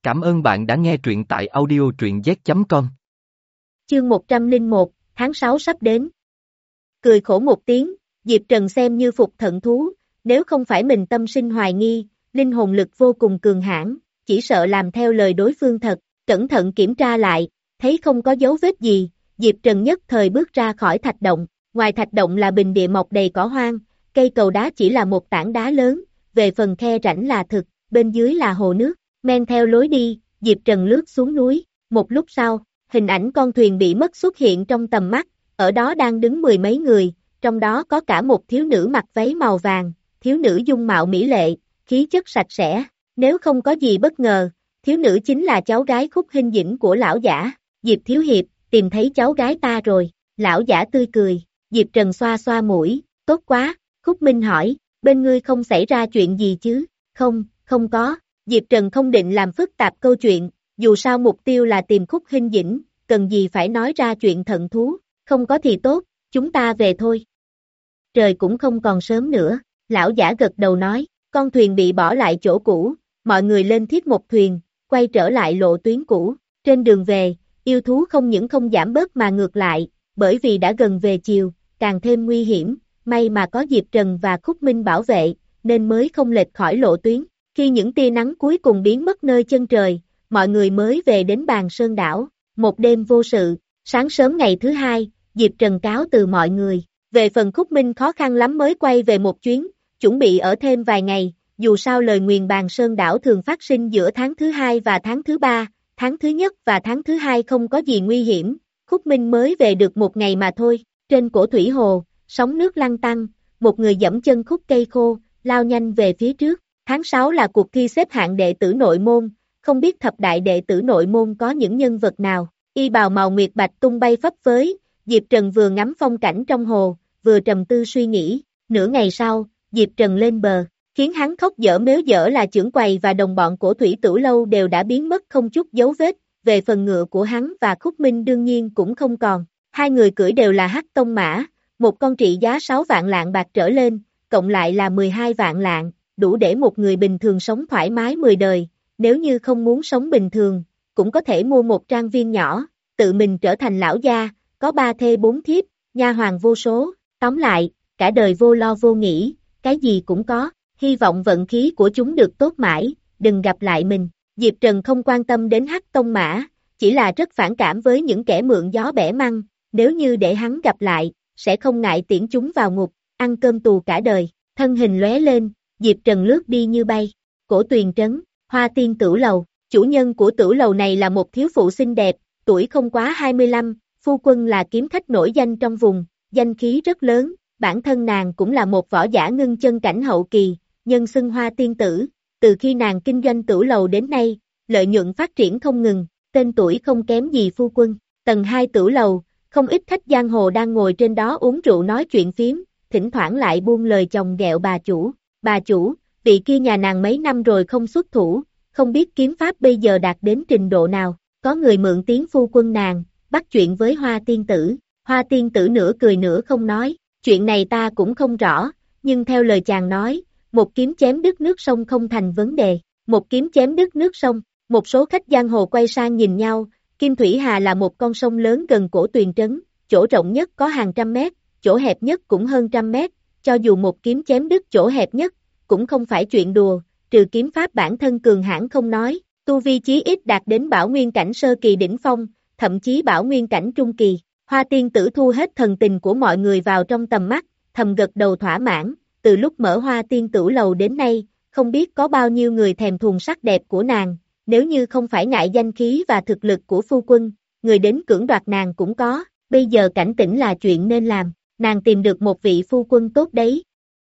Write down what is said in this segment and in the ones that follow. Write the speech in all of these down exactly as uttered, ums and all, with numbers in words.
Cảm ơn bạn đã nghe truyện tại audio truyện z chấm com. Chương một trăm lẻ một, tháng sáu sắp đến. Cười khổ một tiếng, Diệp Trần xem như phục thận thú, nếu không phải mình tâm sinh hoài nghi, linh hồn lực vô cùng cường hãn, chỉ sợ làm theo lời đối phương thật, cẩn thận kiểm tra lại, thấy không có dấu vết gì, Diệp Trần nhất thời bước ra khỏi thạch động, ngoài thạch động là bình địa mọc đầy cỏ hoang, cây cầu đá chỉ là một tảng đá lớn, về phần khe rãnh là thực, bên dưới là hồ nước, men theo lối đi, Diệp Trần lướt xuống núi, một lúc sau, hình ảnh con thuyền bị mất xuất hiện trong tầm mắt, ở đó đang đứng mười mấy người, trong đó có cả một thiếu nữ mặc váy màu vàng, thiếu nữ dung mạo mỹ lệ, khí chất sạch sẽ, nếu không có gì bất ngờ, thiếu nữ chính là cháu gái Khúc Hinh Dĩnh của lão giả, Diệp Thiếu Hiệp, tìm thấy cháu gái ta rồi, lão giả tươi cười, Diệp Trần xoa xoa mũi, tốt quá, Khúc Minh hỏi, bên ngươi không xảy ra chuyện gì chứ, không, không có, Diệp Trần không định làm phức tạp câu chuyện, dù sao mục tiêu là tìm Khúc Hinh Dĩnh, cần gì phải nói ra chuyện thận thú, không có thì tốt, chúng ta về thôi. Trời cũng không còn sớm nữa, lão giả gật đầu nói, con thuyền bị bỏ lại chỗ cũ, mọi người lên thiết một thuyền, quay trở lại lộ tuyến cũ, trên đường về, yêu thú không những không giảm bớt mà ngược lại, bởi vì đã gần về chiều, càng thêm nguy hiểm, may mà có Diệp Trần và Khúc Minh bảo vệ, nên mới không lệch khỏi lộ tuyến. Khi những tia nắng cuối cùng biến mất nơi chân trời, mọi người mới về đến Bàn Sơn đảo, một đêm vô sự, sáng sớm ngày thứ hai, Diệp Trần cáo từ mọi người, về phần Khúc Minh khó khăn lắm mới quay về một chuyến, chuẩn bị ở thêm vài ngày, dù sao lời nguyền Bàn Sơn đảo thường phát sinh giữa tháng thứ hai và tháng thứ ba, tháng thứ nhất và tháng thứ hai không có gì nguy hiểm, Khúc Minh mới về được một ngày mà thôi, trên cổ thủy hồ, sóng nước lăn tăn, một người dẫm chân khúc cây khô, lao nhanh về phía trước. Tháng sáu là cuộc thi xếp hạng đệ tử nội môn, không biết thập đại đệ tử nội môn có những nhân vật nào, y bào màu nguyệt bạch tung bay phấp phới, Diệp Trần vừa ngắm phong cảnh trong hồ, vừa trầm tư suy nghĩ, nửa ngày sau, Diệp Trần lên bờ, khiến hắn khóc dở mếu dở là chưởng quầy và đồng bọn của Thủy Tửu Lâu đều đã biến mất không chút dấu vết, về phần ngựa của hắn và Khúc Minh đương nhiên cũng không còn, hai người cưỡi đều là hắc tông mã, một con trị giá sáu vạn lạng bạc trở lên, cộng lại là mười hai vạn lạng. Đủ để một người bình thường sống thoải mái mười đời, nếu như không muốn sống bình thường, cũng có thể mua một trang viên nhỏ, tự mình trở thành lão gia, có ba thê bốn thiếp, nha hoàn vô số, tóm lại, cả đời vô lo vô nghĩ, cái gì cũng có, hy vọng vận khí của chúng được tốt mãi, đừng gặp lại mình. Diệp Trần không quan tâm đến hắc tông mã, chỉ là rất phản cảm với những kẻ mượn gió bẻ măng, nếu như để hắn gặp lại, sẽ không ngại tiễn chúng vào ngục, ăn cơm tù cả đời, thân hình lóe lên. Diệp Trần lướt đi như bay, cổ Tuyền trấn, Hoa Tiên Tửu Lầu, chủ nhân của tửu lầu này là một thiếu phụ xinh đẹp, tuổi không quá hai mươi lăm, phu quân là kiếm khách nổi danh trong vùng, danh khí rất lớn, bản thân nàng cũng là một võ giả ngưng chân cảnh hậu kỳ, nhân xưng Hoa Tiên Tử, từ khi nàng kinh doanh tửu lầu đến nay, lợi nhuận phát triển không ngừng, tên tuổi không kém gì phu quân, tầng hai tửu lầu, không ít khách giang hồ đang ngồi trên đó uống rượu nói chuyện phiếm, thỉnh thoảng lại buông lời chồng ghẹo bà chủ. Bà chủ, vị kia nhà nàng mấy năm rồi không xuất thủ, không biết kiếm pháp bây giờ đạt đến trình độ nào, có người mượn tiếng phu quân nàng, bắt chuyện với Hoa Tiên Tử, Hoa Tiên Tử nửa cười nửa không nói, chuyện này ta cũng không rõ, nhưng theo lời chàng nói, một kiếm chém đứt nước sông không thành vấn đề, một kiếm chém đứt nước sông, một số khách giang hồ quay sang nhìn nhau, Kim Thủy Hà là một con sông lớn gần cổ Tuyền trấn, chỗ rộng nhất có hàng trăm mét, chỗ hẹp nhất cũng hơn trăm mét. Cho dù một kiếm chém đứt chỗ hẹp nhất, cũng không phải chuyện đùa, trừ kiếm pháp bản thân cường hãn không nói, tu vi chí ít đạt đến bảo nguyên cảnh sơ kỳ đỉnh phong, thậm chí bảo nguyên cảnh trung kỳ. Hoa Tiên Tử thu hết thần tình của mọi người vào trong tầm mắt, thầm gật đầu thỏa mãn, từ lúc mở Hoa Tiên Tửu lầu đến nay, không biết có bao nhiêu người thèm thuồng sắc đẹp của nàng, nếu như không phải ngại danh khí và thực lực của phu quân, người đến cưỡng đoạt nàng cũng có, bây giờ cảnh tỉnh là chuyện nên làm. Nàng tìm được một vị phu quân tốt đấy.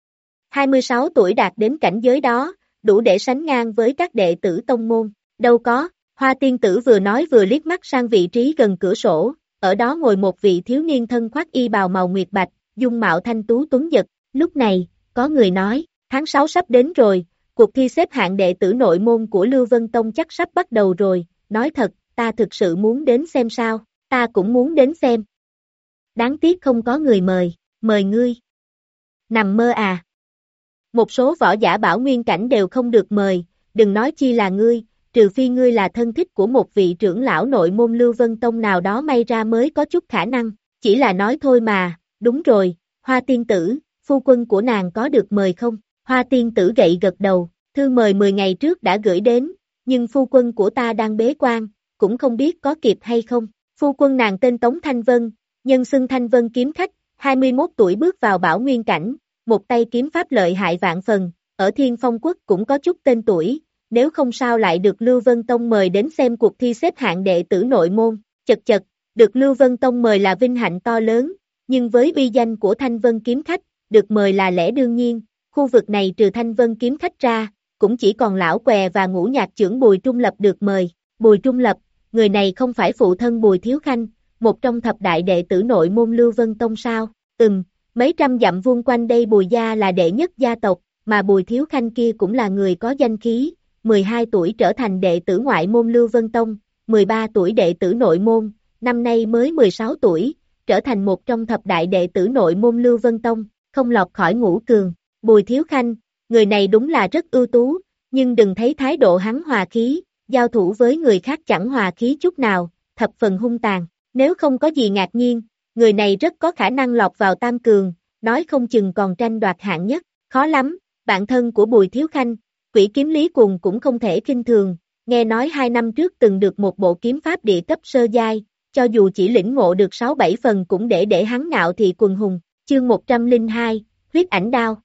hai mươi sáu tuổi đạt đến cảnh giới đó, đủ để sánh ngang với các đệ tử tông môn. Đâu có, Hoa Tiên Tử vừa nói vừa liếc mắt sang vị trí gần cửa sổ, ở đó ngồi một vị thiếu niên thân khoác y bào màu nguyệt bạch, dung mạo thanh tú tuấn giật. Lúc này, có người nói, tháng sáu sắp đến rồi, cuộc thi xếp hạng đệ tử nội môn của Lưu Vân Tông chắc sắp bắt đầu rồi, nói thật, ta thực sự muốn đến xem sao, ta cũng muốn đến xem. Đáng tiếc không có người mời, mời ngươi. Nằm mơ à. Một số võ giả bảo nguyên cảnh đều không được mời, đừng nói chi là ngươi, trừ phi ngươi là thân thích của một vị trưởng lão nội môn Lưu Vân Tông nào đó may ra mới có chút khả năng, chỉ là nói thôi mà, đúng rồi, Hoa tiên tử, phu quân của nàng có được mời không? Hoa tiên tử gậy gật đầu, thư mời mười ngày trước đã gửi đến, nhưng phu quân của ta đang bế quan, cũng không biết có kịp hay không. Phu quân nàng tên Tống Thanh Vân, nhân xưng Thanh Vân kiếm khách, hai mươi mốt tuổi bước vào bảo nguyên cảnh, một tay kiếm pháp lợi hại vạn phần, ở Thiên Phong Quốc cũng có chút tên tuổi, nếu không sao lại được Lưu Vân Tông mời đến xem cuộc thi xếp hạng đệ tử nội môn. Chật chật, được Lưu Vân Tông mời là vinh hạnh to lớn, nhưng với uy danh của Thanh Vân kiếm khách, được mời là lẽ đương nhiên, khu vực này trừ Thanh Vân kiếm khách ra, cũng chỉ còn lão què và ngũ nhạc trưởng Bùi Trung Lập được mời. Bùi Trung Lập, người này không phải phụ thân Bùi Thiếu Khanh, một trong thập đại đệ tử nội môn Lưu Vân Tông sao? Ừm, mấy trăm dặm vuông quanh đây Bùi gia là đệ nhất gia tộc, mà Bùi Thiếu Khanh kia cũng là người có danh khí, mười hai tuổi trở thành đệ tử ngoại môn Lưu Vân Tông, mười ba tuổi đệ tử nội môn, năm nay mới mười sáu tuổi, trở thành một trong thập đại đệ tử nội môn Lưu Vân Tông, không lọt khỏi ngũ cường. Bùi Thiếu Khanh, người này đúng là rất ưu tú, nhưng đừng thấy thái độ hắn hòa khí, giao thủ với người khác chẳng hòa khí chút nào, thập phần hung tàn. Nếu không có gì ngạc nhiên, người này rất có khả năng lọt vào tam cường, nói không chừng còn tranh đoạt hạng nhất. Khó lắm, bạn thân của Bùi Thiếu Khanh, Quỷ Kiếm Lý Cuồng cũng không thể khinh thường, nghe nói hai năm trước từng được một bộ kiếm pháp địa cấp sơ giai, cho dù chỉ lĩnh ngộ được sáu bảy phần cũng để để hắn ngạo thị quần hùng. Chương một trăm lẻ hai, huyết ảnh đao.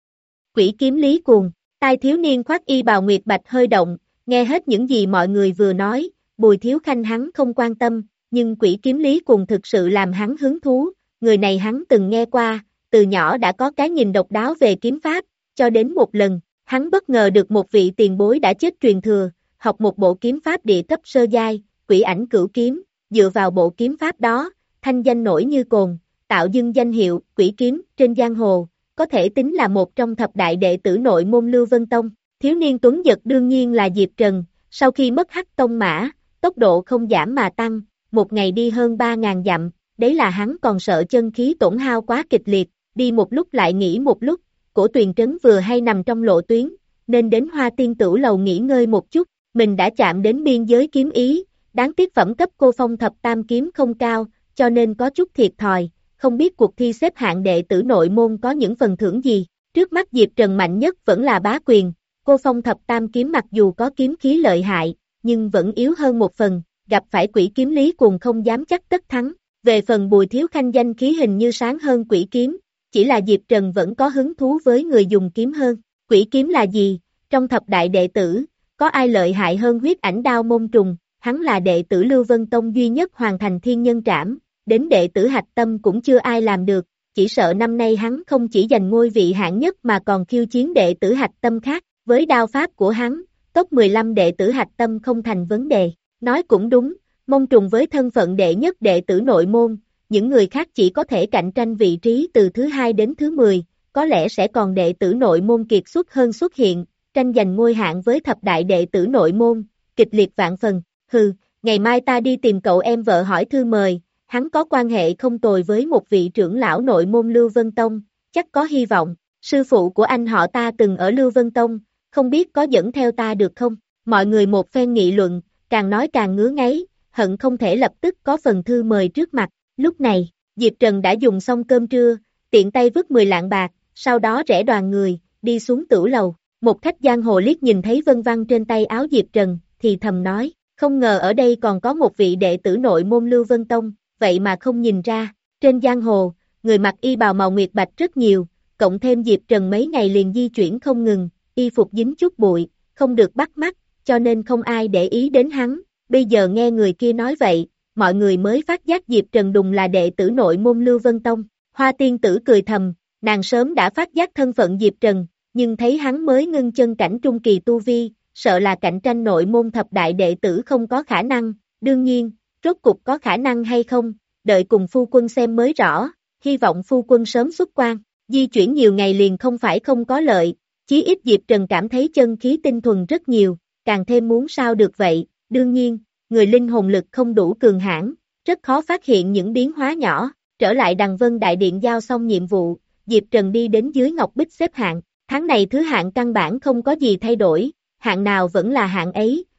Quỷ Kiếm Lý Cuồng, tai thiếu niên khoác y bào nguyệt bạch hơi động, nghe hết những gì mọi người vừa nói, Bùi Thiếu Khanh hắn không quan tâm, nhưng Quỷ Kiếm Lý Cuồng thực sự làm hắn hứng thú, người này hắn từng nghe qua, từ nhỏ đã có cái nhìn độc đáo về kiếm pháp, cho đến một lần, hắn bất ngờ được một vị tiền bối đã chết truyền thừa, học một bộ kiếm pháp địa cấp sơ giai, Quỷ Ảnh Cửu Kiếm, dựa vào bộ kiếm pháp đó, thanh danh nổi như cồn, tạo dưng danh hiệu Quỷ Kiếm trên giang hồ, có thể tính là một trong thập đại đệ tử nội môn Lưu Vân Tông. Thiếu niên tuấn giật đương nhiên là Diệp Trần, sau khi mất Hắc Tông Mã, tốc độ không giảm mà tăng, một ngày đi hơn ba ngàn dặm, đấy là hắn còn sợ chân khí tổn hao quá kịch liệt, đi một lúc lại nghỉ một lúc, Cổ Tuyền Trấn vừa hay nằm trong lộ tuyến, nên đến Hoa Tiên Tửu lầu nghỉ ngơi một chút, mình đã chạm đến biên giới kiếm ý, đáng tiếc phẩm cấp cô phong thập tam kiếm không cao, cho nên có chút thiệt thòi, không biết cuộc thi xếp hạng đệ tử nội môn có những phần thưởng gì. Trước mắt Diệp Trần mạnh nhất vẫn là bá quyền, cô phong thập tam kiếm mặc dù có kiếm khí lợi hại, nhưng vẫn yếu hơn một phần, gặp phải Quỷ Kiếm Lý Cuồng không dám chắc tất thắng. Về phần Bùi Thiếu Khanh danh khí hình như sáng hơn Quỷ Kiếm, chỉ là Diệp Trần vẫn có hứng thú với người dùng kiếm hơn. Quỷ Kiếm là gì? Trong thập đại đệ tử, có ai lợi hại hơn huyết ảnh đao môn trùng? Hắn là đệ tử Lưu Vân Tông duy nhất hoàn thành thiên nhân trảm, đến đệ tử hạch tâm cũng chưa ai làm được, chỉ sợ năm nay hắn không chỉ giành ngôi vị hạng nhất mà còn khiêu chiến đệ tử hạch tâm khác, với đao pháp của hắn, top mười lăm đệ tử hạch tâm không thành vấn đề. Nói cũng đúng, môn trùng với thân phận đệ nhất đệ tử nội môn, những người khác chỉ có thể cạnh tranh vị trí từ thứ hai đến thứ mười, có lẽ sẽ còn đệ tử nội môn kiệt xuất hơn xuất hiện, tranh giành ngôi hạng với thập đại đệ tử nội môn, kịch liệt vạn phần. Hừ, ngày mai ta đi tìm cậu em vợ hỏi thư mời, hắn có quan hệ không tồi với một vị trưởng lão nội môn Lưu Vân Tông, chắc có hy vọng. Sư phụ của anh họ ta từng ở Lưu Vân Tông, không biết có dẫn theo ta được không? Mọi người một phen nghị luận, càng nói càng ngứa ngáy, hận không thể lập tức có phần thư mời trước mặt. Lúc này, Diệp Trần đã dùng xong cơm trưa, tiện tay vứt mười lạng bạc, sau đó rẽ đoàn người, đi xuống tửu lầu. Một khách giang hồ liếc nhìn thấy vân vân trên tay áo Diệp Trần, thì thầm nói, không ngờ ở đây còn có một vị đệ tử nội môn Lưu Vân Tông, vậy mà không nhìn ra. Trên giang hồ, người mặc y bào màu nguyệt bạch rất nhiều, cộng thêm Diệp Trần mấy ngày liền di chuyển không ngừng, y phục dính chút bụi, không được bắt mắt, cho nên không ai để ý đến hắn. Bây giờ nghe người kia nói vậy, mọi người mới phát giác Diệp Trần đùng là đệ tử nội môn Lưu Vân Tông. Hoa tiên tử cười thầm, nàng sớm đã phát giác thân phận Diệp Trần, nhưng thấy hắn mới ngưng chân cảnh trung kỳ tu vi, sợ là cạnh tranh nội môn thập đại đệ tử không có khả năng. Đương nhiên, rốt cục có khả năng hay không, đợi cùng phu quân xem mới rõ, hy vọng phu quân sớm xuất quan. Di chuyển nhiều ngày liền không phải không có lợi, chí ít Diệp Trần cảm thấy chân khí tinh thuần rất nhiều, càng thêm muốn sao được vậy. Đương nhiên, người linh hồn lực không đủ cường hãn, rất khó phát hiện những biến hóa nhỏ. Trở lại Đằng Vân Đại Điện giao xong nhiệm vụ, Diệp Trần đi đến dưới Ngọc Bích xếp hạng. Tháng này thứ hạng căn bản không có gì thay đổi, hạng nào vẫn là hạng ấy,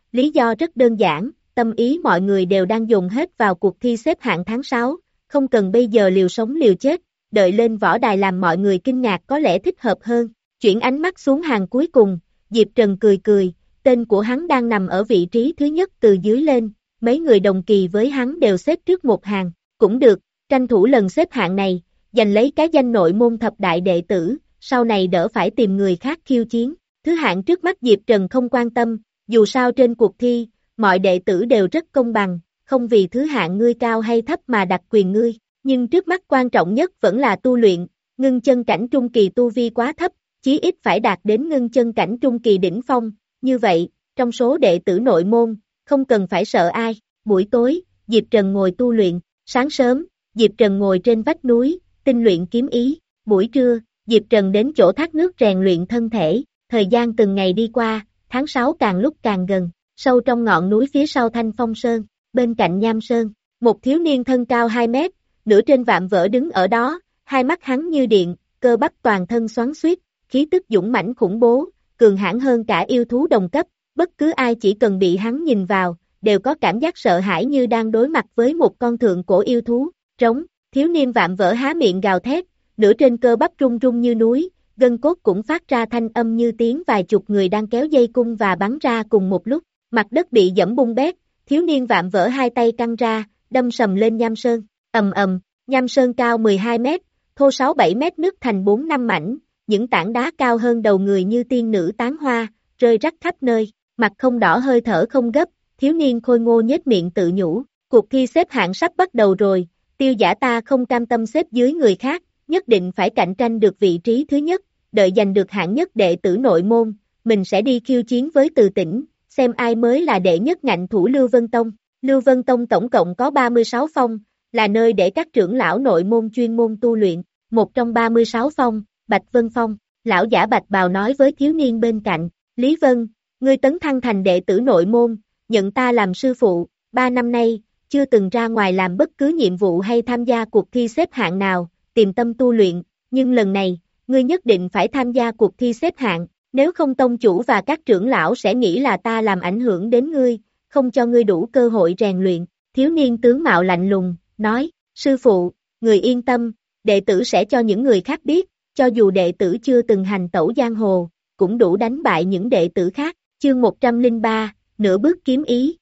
lý do rất đơn giản, tâm ý mọi người đều đang dồn hết vào cuộc thi xếp hạng tháng sáu, không cần bây giờ liều sống liều chết, đợi lên võ đài làm mọi người kinh ngạc có lẽ thích hợp hơn. Chuyển ánh mắt xuống hàng cuối cùng, Diệp Trần cười cười, tên của hắn đang nằm ở vị trí thứ nhất từ dưới lên, mấy người đồng kỳ với hắn đều xếp trước một hàng, cũng được, tranh thủ lần xếp hạng này, giành lấy cái danh nội môn thập đại đệ tử, sau này đỡ phải tìm người khác khiêu chiến. Thứ hạng trước mắt Diệp Trần không quan tâm, dù sao trên cuộc thi, mọi đệ tử đều rất công bằng, không vì thứ hạng ngươi cao hay thấp mà đặt quyền ngươi, nhưng trước mắt quan trọng nhất vẫn là tu luyện, ngưng chân cảnh trung kỳ tu vi quá thấp, chí ít phải đạt đến ngưng chân cảnh trung kỳ đỉnh phong, như vậy, trong số đệ tử nội môn, không cần phải sợ ai. Buổi tối, Diệp Trần ngồi tu luyện, sáng sớm, Diệp Trần ngồi trên vách núi, tinh luyện kiếm ý, buổi trưa, Diệp Trần đến chỗ thác nước rèn luyện thân thể, thời gian từng ngày đi qua, tháng sáu càng lúc càng gần, sâu trong ngọn núi phía sau Thanh Phong Sơn, bên cạnh Nham Sơn, một thiếu niên thân cao hai mét, nửa trên vạm vỡ đứng ở đó, hai mắt hắn như điện, cơ bắp toàn thân xoắn xuýt, khí tức dũng mãnh khủng bố, cường hãn hơn cả yêu thú đồng cấp, bất cứ ai chỉ cần bị hắn nhìn vào, đều có cảm giác sợ hãi như đang đối mặt với một con thượng cổ yêu thú. Trống, thiếu niên vạm vỡ há miệng gào thét, nửa trên cơ bắp rung rung như núi, gân cốt cũng phát ra thanh âm như tiếng vài chục người đang kéo dây cung và bắn ra cùng một lúc, mặt đất bị dẫm bung bét, thiếu niên vạm vỡ hai tay căng ra, đâm sầm lên Nham Sơn, ầm ầm, Nham Sơn cao mười hai mét, thô sáu bảy mét nứt thành bốn năm mảnh, những tảng đá cao hơn đầu người như tiên nữ tán hoa, rơi rắc khắp nơi, mặt không đỏ hơi thở không gấp, thiếu niên khôi ngô nhếch miệng tự nhủ, cuộc thi xếp hạng sắp bắt đầu rồi, Tiêu Giả ta không cam tâm xếp dưới người khác, nhất định phải cạnh tranh được vị trí thứ nhất, đợi giành được hạng nhất đệ tử nội môn, mình sẽ đi khiêu chiến với Từ Tĩnh, xem ai mới là đệ nhất ngạnh thủ Lưu Vân Tông. Lưu Vân Tông tổng cộng có ba mươi sáu phong, là nơi để các trưởng lão nội môn chuyên môn tu luyện, một trong ba mươi sáu phong, Bạch Vân Phong, lão giả Bạch Bào nói với thiếu niên bên cạnh, Lý Vân, ngươi tấn thăng thành đệ tử nội môn, nhận ta làm sư phụ, ba năm nay, chưa từng ra ngoài làm bất cứ nhiệm vụ hay tham gia cuộc thi xếp hạng nào, tìm tâm tu luyện, nhưng lần này, ngươi nhất định phải tham gia cuộc thi xếp hạng, nếu không tông chủ và các trưởng lão sẽ nghĩ là ta làm ảnh hưởng đến ngươi, không cho ngươi đủ cơ hội rèn luyện. Thiếu niên tướng mạo lạnh lùng, nói, sư phụ, người yên tâm, đệ tử sẽ cho những người khác biết, cho dù đệ tử chưa từng hành tẩu giang hồ, cũng đủ đánh bại những đệ tử khác. Chương một trăm lẻ ba, nửa bước kiếm ý.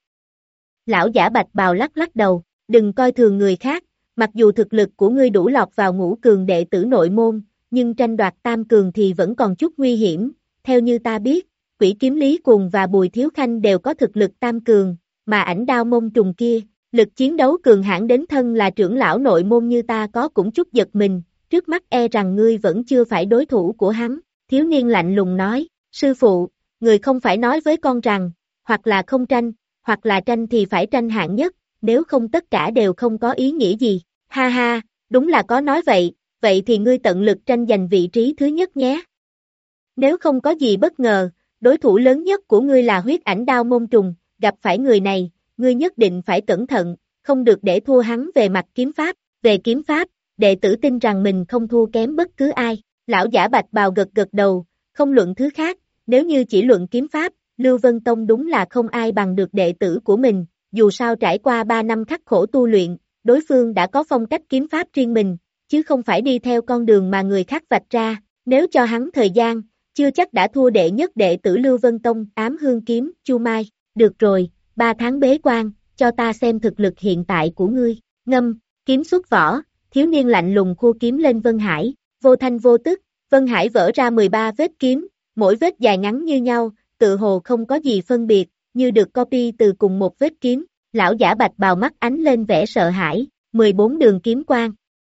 Lão giả Bạch Bào lắc lắc đầu, đừng coi thường người khác, mặc dù thực lực của ngươi đủ lọt vào ngũ cường đệ tử nội môn, nhưng tranh đoạt tam cường thì vẫn còn chút nguy hiểm, theo như ta biết, Quỷ Kiếm Lý Cuồng và Bùi Thiếu Khanh đều có thực lực tam cường, mà Ảnh Đao Mông Trùng kia, lực chiến đấu cường hãn đến thân là trưởng lão nội môn như ta có cũng chút giật mình, trước mắt e rằng ngươi vẫn chưa phải đối thủ của hắn. Thiếu niên lạnh lùng nói, sư phụ, người không phải nói với con rằng, hoặc là không tranh, hoặc là tranh thì phải tranh hạng nhất, nếu không tất cả đều không có ý nghĩa gì. Ha ha, đúng là có nói vậy, vậy thì ngươi tận lực tranh giành vị trí thứ nhất nhé. Nếu không có gì bất ngờ, đối thủ lớn nhất của ngươi là Huyết Ảnh Đao Môn Trùng, gặp phải người này, ngươi nhất định phải cẩn thận, không được để thua hắn về mặt kiếm pháp. Về kiếm pháp, đệ tử tin rằng mình không thua kém bất cứ ai. Lão giả Bạch Bào gật gật đầu, không luận thứ khác, nếu như chỉ luận kiếm pháp, Lưu Vân Tông đúng là không ai bằng được đệ tử của mình, dù sao trải qua ba năm khắc khổ tu luyện, đối phương đã có phong cách kiếm pháp riêng mình, chứ không phải đi theo con đường mà người khác vạch ra, nếu cho hắn thời gian, chưa chắc đã thua đệ nhất đệ tử Lưu Vân Tông. Ám Hương Kiếm, Chu Mai, được rồi, ba tháng bế quan, cho ta xem thực lực hiện tại của ngươi. Ngâm, kiếm xuất vỏ, thiếu niên lạnh lùng khua kiếm lên Vân Hải, vô thanh vô tức, Vân Hải vỡ ra mười ba vết kiếm, mỗi vết dài ngắn như nhau, tự hồ không có gì phân biệt, như được copy từ cùng một vết kiếm. Lão giả Bạch Bào mắt ánh lên vẻ sợ hãi, mười bốn đường kiếm quang.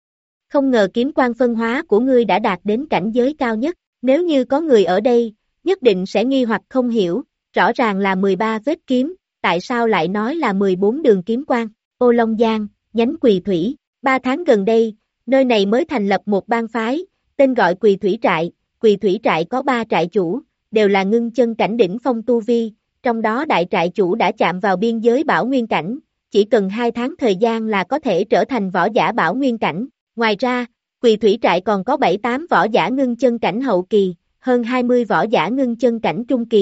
Không ngờ kiếm quang phân hóa của ngươi đã đạt đến cảnh giới cao nhất, nếu như có người ở đây, nhất định sẽ nghi hoặc không hiểu, rõ ràng là mười ba vết kiếm, tại sao lại nói là mười bốn đường kiếm quang. Ô Long Giang, nhánh Quỳ Thủy, ba tháng gần đây, nơi này mới thành lập một bang phái, tên gọi Quỳ Thủy Trại. Quỳ Thủy Trại có ba trại chủ, đều là ngưng chân cảnh đỉnh phong tu vi, trong đó đại trại chủ đã chạm vào biên giới bảo nguyên cảnh, chỉ cần hai tháng thời gian là có thể trở thành võ giả bảo nguyên cảnh. Ngoài ra, Quỳ Thủy Trại còn có bảy tám võ giả ngưng chân cảnh hậu kỳ, hơn hai mươi võ giả ngưng chân cảnh trung kỳ,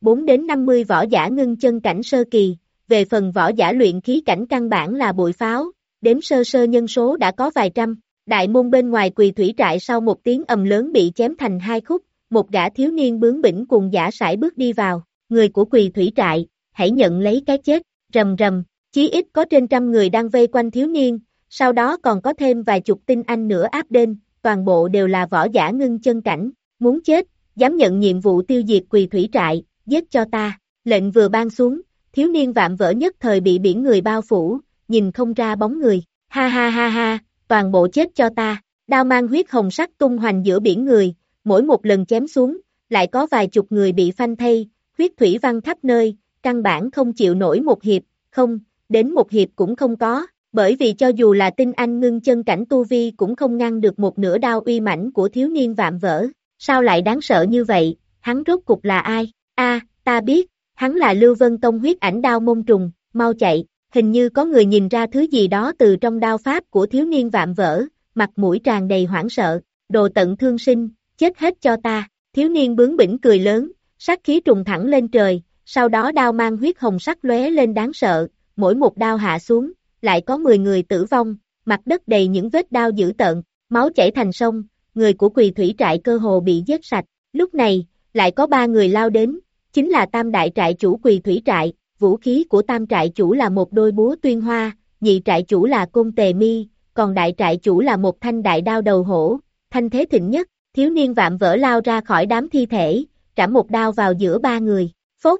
bốn đến năm mươi võ giả ngưng chân cảnh sơ kỳ, về phần võ giả luyện khí cảnh căn bản là bụi pháo, đếm sơ sơ nhân số đã có vài trăm. Đại môn bên ngoài Quỳ Thủy Trại sau một tiếng ầm lớn bị chém thành hai khúc, một gã thiếu niên bướng bỉnh cuồng dã sải bước đi vào, người của Quỳ Thủy Trại, hãy nhận lấy cái chết, rầm rầm, chí ít có trên trăm người đang vây quanh thiếu niên, sau đó còn có thêm vài chục tinh anh nữa áp đến, toàn bộ đều là võ giả ngưng chân cảnh, muốn chết, dám nhận nhiệm vụ tiêu diệt Quỳ Thủy Trại, giết cho ta, lệnh vừa ban xuống, thiếu niên vạm vỡ nhất thời bị biển người bao phủ, nhìn không ra bóng người, ha ha ha ha, toàn bộ chết cho ta, đao mang huyết hồng sắc tung hoành giữa biển người, mỗi một lần chém xuống, lại có vài chục người bị phanh thây, huyết thủy văng khắp nơi, căn bản không chịu nổi một hiệp, không, đến một hiệp cũng không có, bởi vì cho dù là tinh anh ngưng chân cảnh tu vi cũng không ngăn được một nửa đao uy mãnh của thiếu niên vạm vỡ, sao lại đáng sợ như vậy, hắn rốt cục là ai, a ta biết, hắn là Lưu Vân Tông huyết ảnh đao môn trùng, mau chạy, hình như có người nhìn ra thứ gì đó từ trong đao pháp của thiếu niên vạm vỡ, mặt mũi tràn đầy hoảng sợ, đồ tận thương sinh, chết hết cho ta, thiếu niên bướng bỉnh cười lớn, sát khí trùng thẳng lên trời, sau đó đao mang huyết hồng sắc lóe lên đáng sợ, mỗi một đao hạ xuống, lại có mười người tử vong, mặt đất đầy những vết đao dữ tợn, máu chảy thành sông, người của Quỳ Thủy Trại cơ hồ bị giết sạch, lúc này, lại có ba người lao đến, chính là tam đại trại chủ Quỳ Thủy Trại, vũ khí của tam trại chủ là một đôi búa tuyên hoa, nhị trại chủ là côn tề mi, còn đại trại chủ là một thanh đại đao đầu hổ, thanh thế thịnh nhất, thiếu niên vạm vỡ lao ra khỏi đám thi thể, trảm một đao vào giữa ba người, phốt,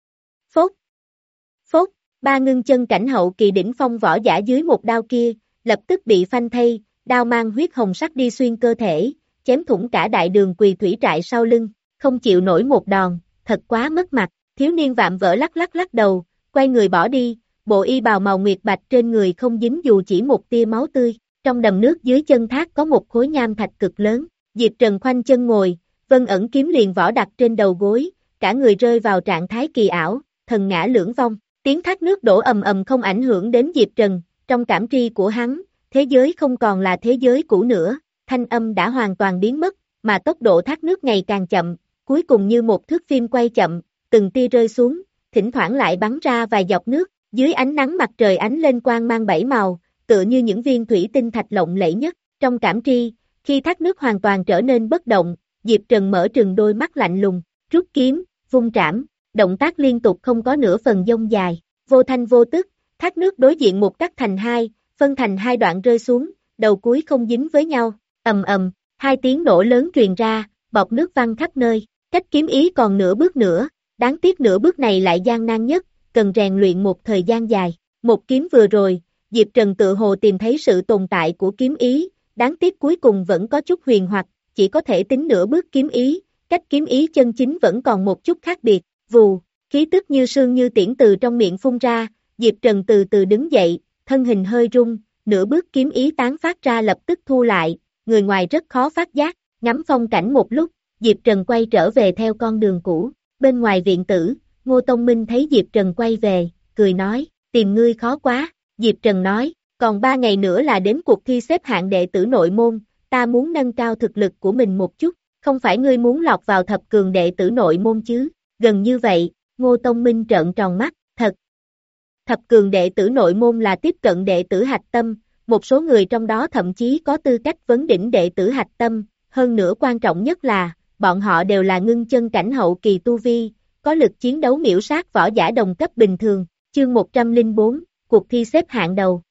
phốt, phốt, ba ngưng chân cảnh hậu kỳ đỉnh phong võ giả dưới một đao kia, lập tức bị phanh thây, đao mang huyết hồng sắc đi xuyên cơ thể, chém thủng cả đại đường Quỳ Thủy Trại sau lưng, không chịu nổi một đòn, thật quá mất mặt, thiếu niên vạm vỡ lắc lắc lắc đầu, quay người bỏ đi, bộ y bào màu nguyệt bạch trên người không dính dù chỉ một tia máu tươi, trong đầm nước dưới chân thác có một khối nham thạch cực lớn, Diệp Trần khoanh chân ngồi, Vân ẩn kiếm liền vỏ đặt trên đầu gối, cả người rơi vào trạng thái kỳ ảo, thần ngã lưỡng vong, tiếng thác nước đổ ầm ầm không ảnh hưởng đến Diệp Trần, trong cảm tri của hắn, thế giới không còn là thế giới cũ nữa, thanh âm đã hoàn toàn biến mất, mà tốc độ thác nước ngày càng chậm, cuối cùng như một thước phim quay chậm, từng tia rơi xuống, thỉnh thoảng lại bắn ra vài giọt nước, dưới ánh nắng mặt trời ánh lên quang mang bảy màu, tựa như những viên thủy tinh thạch lộng lẫy nhất, trong cảm tri, khi thác nước hoàn toàn trở nên bất động, Diệp Trần mở trừng đôi mắt lạnh lùng, rút kiếm, vung trảm, động tác liên tục không có nửa phần dông dài, vô thanh vô tức, thác nước đối diện một cắt thành hai, phân thành hai đoạn rơi xuống, đầu cuối không dính với nhau, ầm ầm, hai tiếng nổ lớn truyền ra, bọt nước văng khắp nơi, cách kiếm ý còn nửa bước nữa, đáng tiếc nửa bước này lại gian nan nhất, cần rèn luyện một thời gian dài, một kiếm vừa rồi, Diệp Trần tự hồ tìm thấy sự tồn tại của kiếm ý, đáng tiếc cuối cùng vẫn có chút huyền hoặc, chỉ có thể tính nửa bước kiếm ý, cách kiếm ý chân chính vẫn còn một chút khác biệt, vù, khí tức như sương như tiễn từ trong miệng phun ra, Diệp Trần từ từ đứng dậy, thân hình hơi rung, nửa bước kiếm ý tán phát ra lập tức thu lại, người ngoài rất khó phát giác, ngắm phong cảnh một lúc, Diệp Trần quay trở về theo con đường cũ, bên ngoài viện tử, Ngô Tông Minh thấy Diệp Trần quay về, cười nói, tìm ngươi khó quá, Diệp Trần nói, còn ba ngày nữa là đến cuộc thi xếp hạng đệ tử nội môn, ta muốn nâng cao thực lực của mình một chút, không phải ngươi muốn lọt vào thập cường đệ tử nội môn chứ, gần như vậy, Ngô Tông Minh trợn tròn mắt, thật. Thập cường đệ tử nội môn là tiếp cận đệ tử hạch tâm, một số người trong đó thậm chí có tư cách vấn đỉnh đệ tử hạch tâm, hơn nữa quan trọng nhất là, bọn họ đều là ngưng chân cảnh hậu kỳ tu vi, có lực chiến đấu miểu sát võ giả đồng cấp bình thường, chương một trăm lẻ bốn, cuộc thi xếp hạng đầu.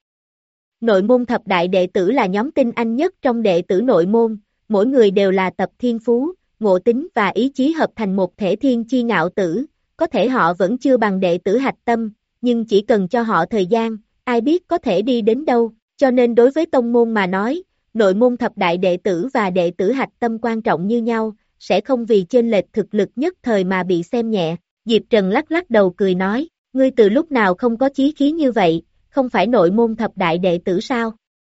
Nội môn thập đại đệ tử là nhóm tinh anh nhất trong đệ tử nội môn, mỗi người đều là tập thiên phú, ngộ tính và ý chí hợp thành một thể thiên chi ngạo tử, có thể họ vẫn chưa bằng đệ tử hạch tâm, nhưng chỉ cần cho họ thời gian, ai biết có thể đi đến đâu, cho nên đối với tông môn mà nói, nội môn thập đại đệ tử và đệ tử hạch tâm quan trọng như nhau, sẽ không vì chênh lệch thực lực nhất thời mà bị xem nhẹ. Diệp Trần lắc lắc đầu cười nói, ngươi từ lúc nào không có chí khí như vậy, không phải nội môn thập đại đệ tử sao?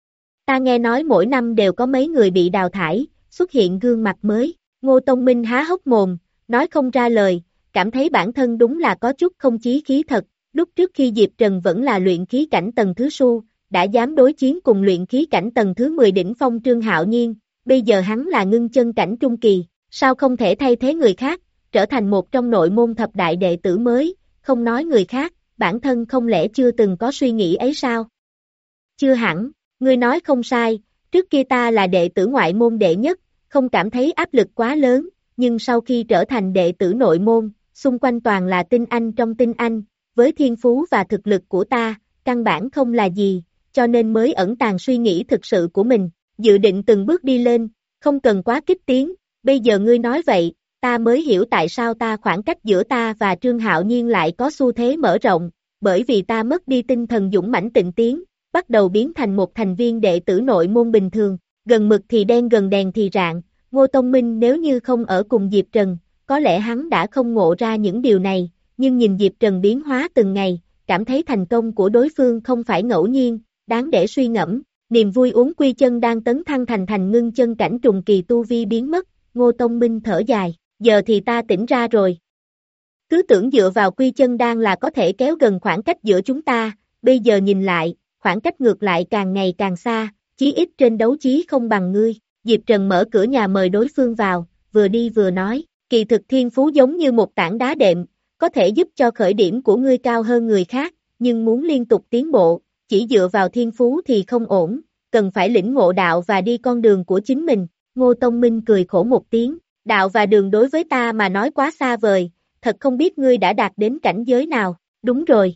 Ta nghe nói mỗi năm đều có mấy người bị đào thải, xuất hiện gương mặt mới. Ngô Tông Minh há hốc mồm, nói không ra lời, cảm thấy bản thân đúng là có chút không chí khí thật. Lúc trước khi Diệp Trần vẫn là luyện khí cảnh tầng thứ su, đã dám đối chiến cùng luyện khí cảnh tầng thứ mười đỉnh phong Trương Hạo Nhiên, bây giờ hắn là ngưng chân cảnh trung kỳ, sao không thể thay thế người khác, trở thành một trong nội môn thập đại đệ tử mới, không nói người khác, bản thân không lẽ chưa từng có suy nghĩ ấy sao? Chưa hẳn, ngươi nói không sai, trước kia ta là đệ tử ngoại môn đệ nhất, không cảm thấy áp lực quá lớn, nhưng sau khi trở thành đệ tử nội môn, xung quanh toàn là tinh anh trong tinh anh, với thiên phú và thực lực của ta, căn bản không là gì, cho nên mới ẩn tàng suy nghĩ thực sự của mình, dự định từng bước đi lên, không cần quá kích tiến, bây giờ ngươi nói vậy, ta mới hiểu tại sao ta khoảng cách giữa ta và Trương Hạo Nhiên lại có xu thế mở rộng, bởi vì ta mất đi tinh thần dũng mãnh tịnh tiến, bắt đầu biến thành một thành viên đệ tử nội môn bình thường, gần mực thì đen gần đèn thì rạng, Ngô Tông Minh nếu như không ở cùng Diệp Trần, có lẽ hắn đã không ngộ ra những điều này, nhưng nhìn Diệp Trần biến hóa từng ngày, cảm thấy thành công của đối phương không phải ngẫu nhiên, đáng để suy ngẫm, niềm vui uống quy chân đang tấn thăng thành thành ngưng chân cảnh trùng kỳ tu vi biến mất, Ngô Tông Minh thở dài, giờ thì ta tỉnh ra rồi. Cứ tưởng dựa vào quy chân đan là có thể kéo gần khoảng cách giữa chúng ta, bây giờ nhìn lại, khoảng cách ngược lại càng ngày càng xa, chí ít trên đấu chí không bằng ngươi. Diệp Trần mở cửa nhà mời đối phương vào, vừa đi vừa nói, kỳ thực thiên phú giống như một tảng đá đệm, có thể giúp cho khởi điểm của ngươi cao hơn người khác, nhưng muốn liên tục tiến bộ, chỉ dựa vào thiên phú thì không ổn, cần phải lĩnh ngộ đạo và đi con đường của chính mình. Ngô Tông Minh cười khổ một tiếng, đạo và đường đối với ta mà nói quá xa vời, thật không biết ngươi đã đạt đến cảnh giới nào, đúng rồi.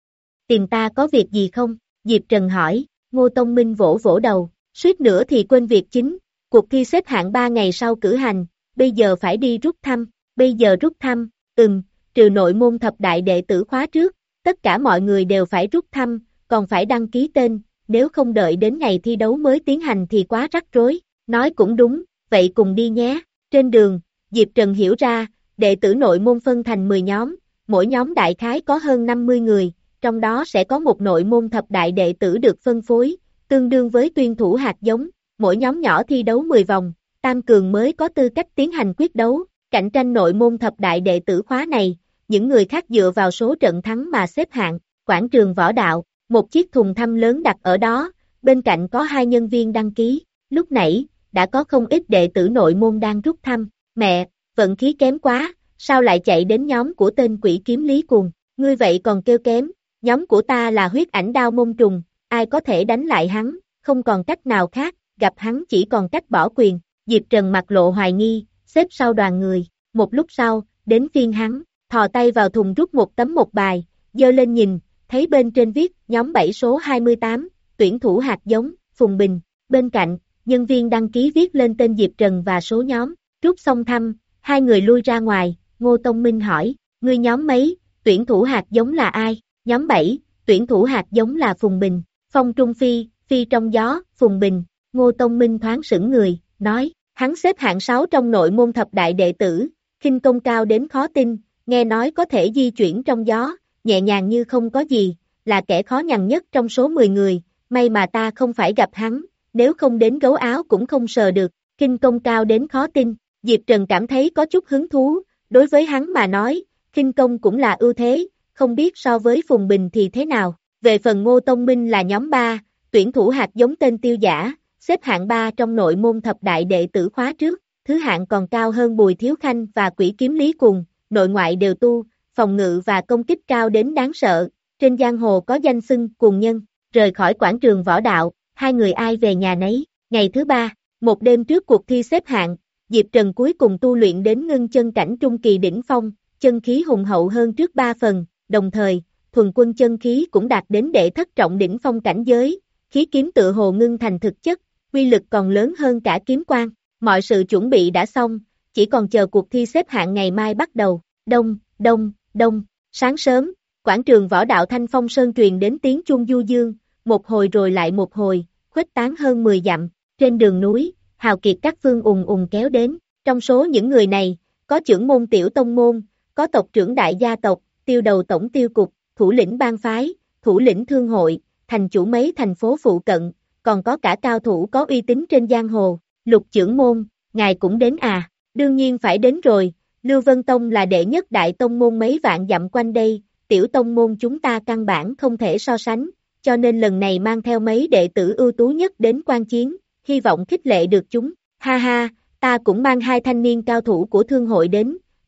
Tìm ta có việc gì không? Diệp Trần hỏi, Ngô Tông Minh vỗ vỗ đầu, suýt nữa thì quên việc chính, cuộc thi xếp hạng ba ngày sau cử hành, bây giờ phải đi rút thăm, bây giờ rút thăm, ừm, trừ nội môn thập đại đệ tử khóa trước, tất cả mọi người đều phải rút thăm, còn phải đăng ký tên, nếu không đợi đến ngày thi đấu mới tiến hành thì quá rắc rối, nói cũng đúng, vậy cùng đi nhé. Trên đường, Diệp Trần hiểu ra, đệ tử nội môn phân thành mười nhóm, mỗi nhóm đại khái có hơn năm mươi người, trong đó sẽ có một nội môn thập đại đệ tử được phân phối, tương đương với tuyển thủ hạt giống, mỗi nhóm nhỏ thi đấu mười vòng, tam cường mới có tư cách tiến hành quyết đấu, cạnh tranh nội môn thập đại đệ tử khóa này, những người khác dựa vào số trận thắng mà xếp hạng, quảng trường võ đạo, một chiếc thùng thăm lớn đặt ở đó, bên cạnh có hai nhân viên đăng ký, lúc nãy, đã có không ít đệ tử nội môn đang rút thăm, mẹ, vận khí kém quá, sao lại chạy đến nhóm của tên quỷ kiếm Lý Cuồng, ngươi vậy còn kêu kém, nhóm của ta là huyết ảnh đao môn trùng, ai có thể đánh lại hắn, không còn cách nào khác, gặp hắn chỉ còn cách bỏ quyền, Diệp Trần mặt lộ hoài nghi, xếp sau đoàn người, một lúc sau, đến phiên hắn, thò tay vào thùng rút một tấm một bài, giơ lên nhìn, thấy bên trên viết, nhóm bảy số hai mươi tám, tuyển thủ hạt giống, Phùng Bình, bên cạnh, nhân viên đăng ký viết lên tên Diệp Trần và số nhóm, rút xong thăm, hai người lui ra ngoài, Ngô Tông Minh hỏi, ngươi nhóm mấy, tuyển thủ hạt giống là ai, nhóm bảy, tuyển thủ hạt giống là Phùng Bình, Phong Trung Phi, Phi trong gió, Phùng Bình, Ngô Tông Minh thoáng sững người, nói, hắn xếp hạng sáu trong nội môn thập đại đệ tử, khinh công cao đến khó tin, nghe nói có thể di chuyển trong gió, nhẹ nhàng như không có gì, là kẻ khó nhằn nhất trong số mười người, may mà ta không phải gặp hắn, nếu không đến gấu áo cũng không sờ được, khinh công cao đến khó tin, Diệp Trần cảm thấy có chút hứng thú, đối với hắn mà nói, khinh công cũng là ưu thế, không biết so với Phùng Bình thì thế nào, về phần Ngô Tông Minh là nhóm ba, tuyển thủ hạt giống tên Tiêu Giả, xếp hạng ba trong nội môn thập đại đệ tử khóa trước, thứ hạng còn cao hơn Bùi Thiếu Khanh và quỷ kiếm Lý Cuồng, nội ngoại đều tu, phòng ngự và công kích cao đến đáng sợ, trên giang hồ có danh xưng cuồng nhân, rời khỏi quảng trường võ đạo, hai người ai về nhà nấy, ngày thứ ba, một đêm trước cuộc thi xếp hạng, Diệp Trần cuối cùng tu luyện đến ngưng chân cảnh trung kỳ đỉnh phong, chân khí hùng hậu hơn trước ba phần, đồng thời, thuần quân chân khí cũng đạt đến đệ thất trọng đỉnh phong cảnh giới, khí kiếm tự hồ ngưng thành thực chất, uy lực còn lớn hơn cả kiếm quang, mọi sự chuẩn bị đã xong, chỉ còn chờ cuộc thi xếp hạng ngày mai bắt đầu, đông, đông, đông, sáng sớm, quảng trường võ đạo Thanh Phong Sơn truyền đến tiếng chuông du dương, một hồi rồi lại một hồi, khuếch tán hơn mười dặm, trên đường núi, hào kiệt các phương ùn ùn kéo đến, trong số những người này, có trưởng môn tiểu tông môn, có tộc trưởng đại gia tộc, tiêu đầu tổng tiêu cục, thủ lĩnh bang phái, thủ lĩnh thương hội, thành chủ mấy thành phố phụ cận, còn có cả cao thủ có uy tín trên giang hồ, Lục trưởng môn, ngài cũng đến à, đương nhiên phải đến rồi, Lưu Vân Tông là đệ nhất đại tông môn mấy vạn dặm quanh đây, tiểu tông môn chúng ta căn bản không thể so sánh, cho nên lần này mang theo mấy đệ tử ưu tú nhất đến quan chiến, hy vọng khích lệ được chúng, ha ha, ta cũng mang hai thanh niên cao thủ của thương hội đến,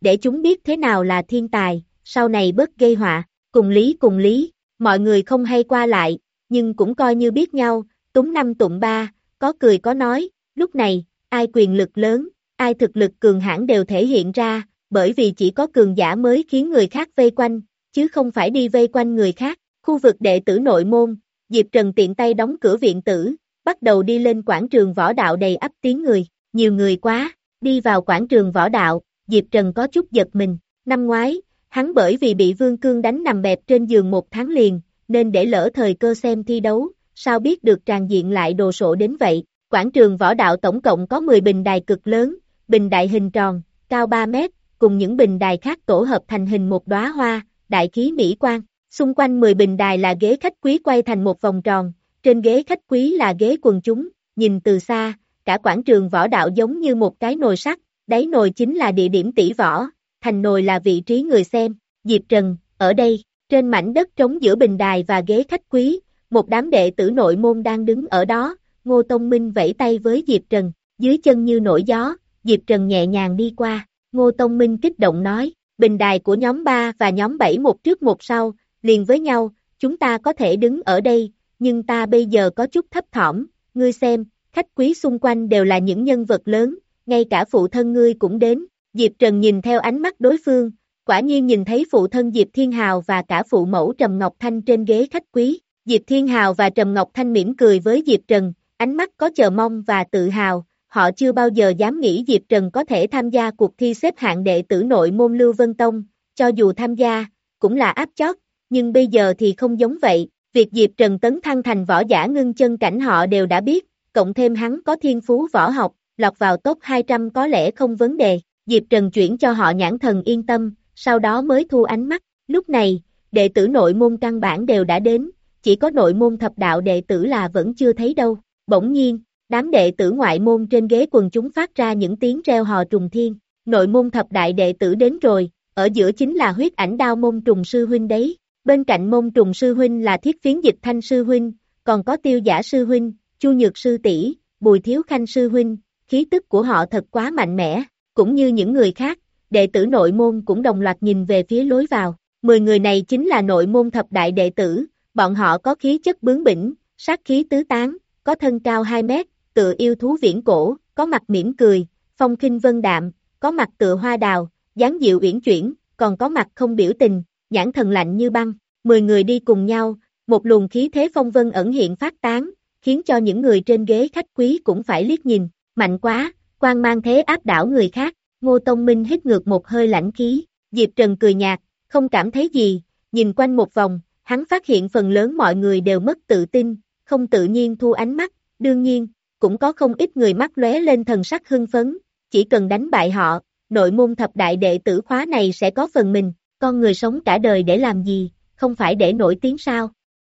để chúng biết thế nào là thiên tài, sau này bớt gây họa, cùng lý cùng lý, mọi người không hay qua lại, nhưng cũng coi như biết nhau, túm năm tụm ba, có cười có nói, lúc này, ai quyền lực lớn, ai thực lực cường hãn đều thể hiện ra, bởi vì chỉ có cường giả mới khiến người khác vây quanh, chứ không phải đi vây quanh người khác. Khu vực đệ tử nội môn, Diệp Trần tiện tay đóng cửa viện tử, bắt đầu đi lên quảng trường võ đạo đầy ắp tiếng người, nhiều người quá, đi vào quảng trường võ đạo, Diệp Trần có chút giật mình, năm ngoái, hắn bởi vì bị Vương Cương đánh nằm bẹp trên giường một tháng liền, nên để lỡ thời cơ xem thi đấu, sao biết được tràn diện lại đồ sộ đến vậy. Quảng trường võ đạo tổng cộng có mười bình đài cực lớn, bình đài hình tròn, cao ba mét, cùng những bình đài khác tổ hợp thành hình một đóa hoa, đại khí mỹ quan. Xung quanh mười bình đài là ghế khách quý quay thành một vòng tròn, trên ghế khách quý là ghế quần chúng, nhìn từ xa, cả quảng trường võ đạo giống như một cái nồi sắt, đáy nồi chính là địa điểm tỷ võ, thành nồi là vị trí người xem. Diệp Trần, ở đây, trên mảnh đất trống giữa bình đài và ghế khách quý, một đám đệ tử nội môn đang đứng ở đó, Ngô Tông Minh vẫy tay với Diệp Trần, dưới chân như nổi gió, Diệp Trần nhẹ nhàng đi qua, Ngô Tông Minh kích động nói, bình đài của nhóm ba và nhóm bảy một trước một sau, liền với nhau, chúng ta có thể đứng ở đây, nhưng ta bây giờ có chút thấp thỏm, ngươi xem, khách quý xung quanh đều là những nhân vật lớn, ngay cả phụ thân ngươi cũng đến. Diệp Trần nhìn theo ánh mắt đối phương, quả nhiên nhìn thấy phụ thân Diệp Thiên Hào và cả phụ mẫu Trầm Ngọc Thanh trên ghế khách quý. Diệp Thiên Hào và Trầm Ngọc Thanh mỉm cười với Diệp Trần, ánh mắt có chờ mong và tự hào, họ chưa bao giờ dám nghĩ Diệp Trần có thể tham gia cuộc thi xếp hạng đệ tử nội môn Lưu Vân Tông, cho dù tham gia, cũng là áp chót, nhưng bây giờ thì không giống vậy, việc Diệp Trần tấn thăng thành võ giả ngưng chân cảnh họ đều đã biết, cộng thêm hắn có thiên phú võ học, lọt vào top hai trăm có lẽ không vấn đề. Diệp Trần chuyển cho họ nhãn thần yên tâm, sau đó mới thu ánh mắt. Lúc này, đệ tử nội môn căn bản đều đã đến, chỉ có nội môn thập đạo đệ tử là vẫn chưa thấy đâu. Bỗng nhiên, đám đệ tử ngoại môn trên ghế quần chúng phát ra những tiếng reo hò trùng thiên. Nội môn thập đại đệ tử đến rồi, ở giữa chính là huyết ảnh đao môn trùng sư huynh đấy. Bên cạnh môn trùng sư huynh là thiết phiến dịch thanh sư huynh, còn có tiêu giả sư huynh, chu nhược sư tỷ, bùi thiếu khanh sư huynh, khí tức của họ thật quá mạnh mẽ. Cũng như những người khác, đệ tử nội môn cũng đồng loạt nhìn về phía lối vào. Mười người này chính là nội môn thập đại đệ tử, bọn họ có khí chất bướng bỉnh, sát khí tứ tán, có thân cao hai mét, tựa yêu thú viễn cổ, có mặt mỉm cười, phong khinh vân đạm, có mặt tựa hoa đào, dáng dịu uyển chuyển, còn có mặt không biểu tình, nhãn thần lạnh như băng. Mười người đi cùng nhau, một luồng khí thế phong vân ẩn hiện phát tán, khiến cho những người trên ghế khách quý cũng phải liếc nhìn, mạnh quá. Quang mang thế áp đảo người khác, Ngô Tông Minh hít ngược một hơi lãnh khí, Diệp Trần cười nhạt, không cảm thấy gì, nhìn quanh một vòng, hắn phát hiện phần lớn mọi người đều mất tự tin, không tự nhiên thu ánh mắt, đương nhiên, cũng có không ít người mắt lóe lên thần sắc hưng phấn, chỉ cần đánh bại họ, nội môn thập đại đệ tử khóa này sẽ có phần mình, con người sống cả đời để làm gì, không phải để nổi tiếng sao?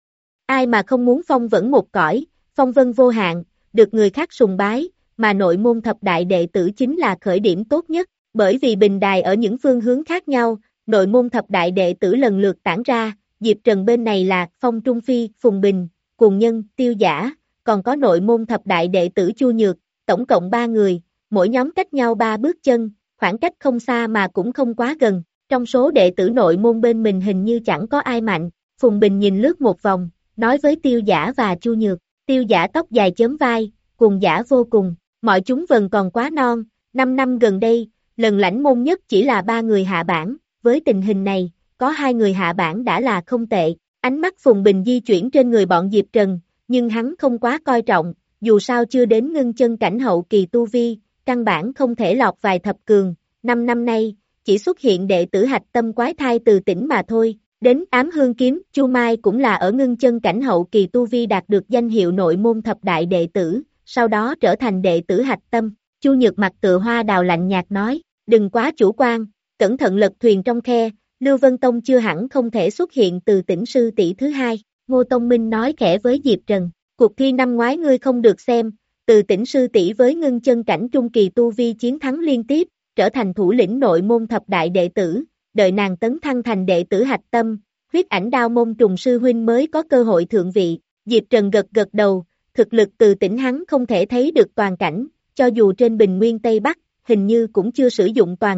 Ai mà không muốn phong vẩn một cõi, phong vân vô hạn, được người khác sùng bái, mà nội môn thập đại đệ tử chính là khởi điểm tốt nhất, bởi vì bình đài ở những phương hướng khác nhau, nội môn thập đại đệ tử lần lượt tản ra, Diệp Trần bên này là Phong Trung Phi, Phùng Bình, Cuồng Nhân, Tiêu Giả, còn có nội môn thập đại đệ tử Chu Nhược, tổng cộng ba người, mỗi nhóm cách nhau ba bước chân, khoảng cách không xa mà cũng không quá gần, trong số đệ tử nội môn bên mình hình như chẳng có ai mạnh, Phùng Bình nhìn lướt một vòng, nói với Tiêu Giả và Chu Nhược, Tiêu Giả tóc dài chớm vai, Cuồng Giả vô cùng. Mọi chúng vẫn còn quá non, năm năm gần đây, lần lãnh môn nhất chỉ là ba người hạ bảng, với tình hình này, có hai người hạ bảng đã là không tệ. Ánh mắt Phùng Bình di chuyển trên người bọn Diệp Trần, nhưng hắn không quá coi trọng, dù sao chưa đến ngưng chân cảnh hậu kỳ tu vi, căn bản không thể lọt vài thập cường, năm năm nay, chỉ xuất hiện đệ tử hạch tâm quái thai từ tỉnh mà thôi. Đến ám hương kiếm, Chu Mai cũng là ở ngưng chân cảnh hậu kỳ tu vi đạt được danh hiệu nội môn thập đại đệ tử, sau đó trở thành đệ tử hạch tâm. Chu Nhược mặt tựa hoa đào lạnh nhạt nói, đừng quá chủ quan, cẩn thận lật thuyền trong khe, Lưu Vân Tông chưa hẳn không thể xuất hiện từ tỉnh sư tỷ thứ hai. Ngô Tông Minh nói khẽ với Diệp Trần, cuộc thi năm ngoái ngươi không được xem, từ tỉnh sư tỷ với ngưng chân cảnh trung kỳ tu vi chiến thắng liên tiếp, trở thành thủ lĩnh nội môn thập đại đệ tử, đợi nàng tấn thăng thành đệ tử hạch tâm, huyết ảnh đao môn trùng sư huynh mới có cơ hội thượng vị. Diệp Trần gật gật đầu, thực lực từ tỉnh hắn không thể thấy được toàn cảnh, cho dù trên bình nguyên Tây Bắc, hình như cũng chưa sử dụng toàn lực,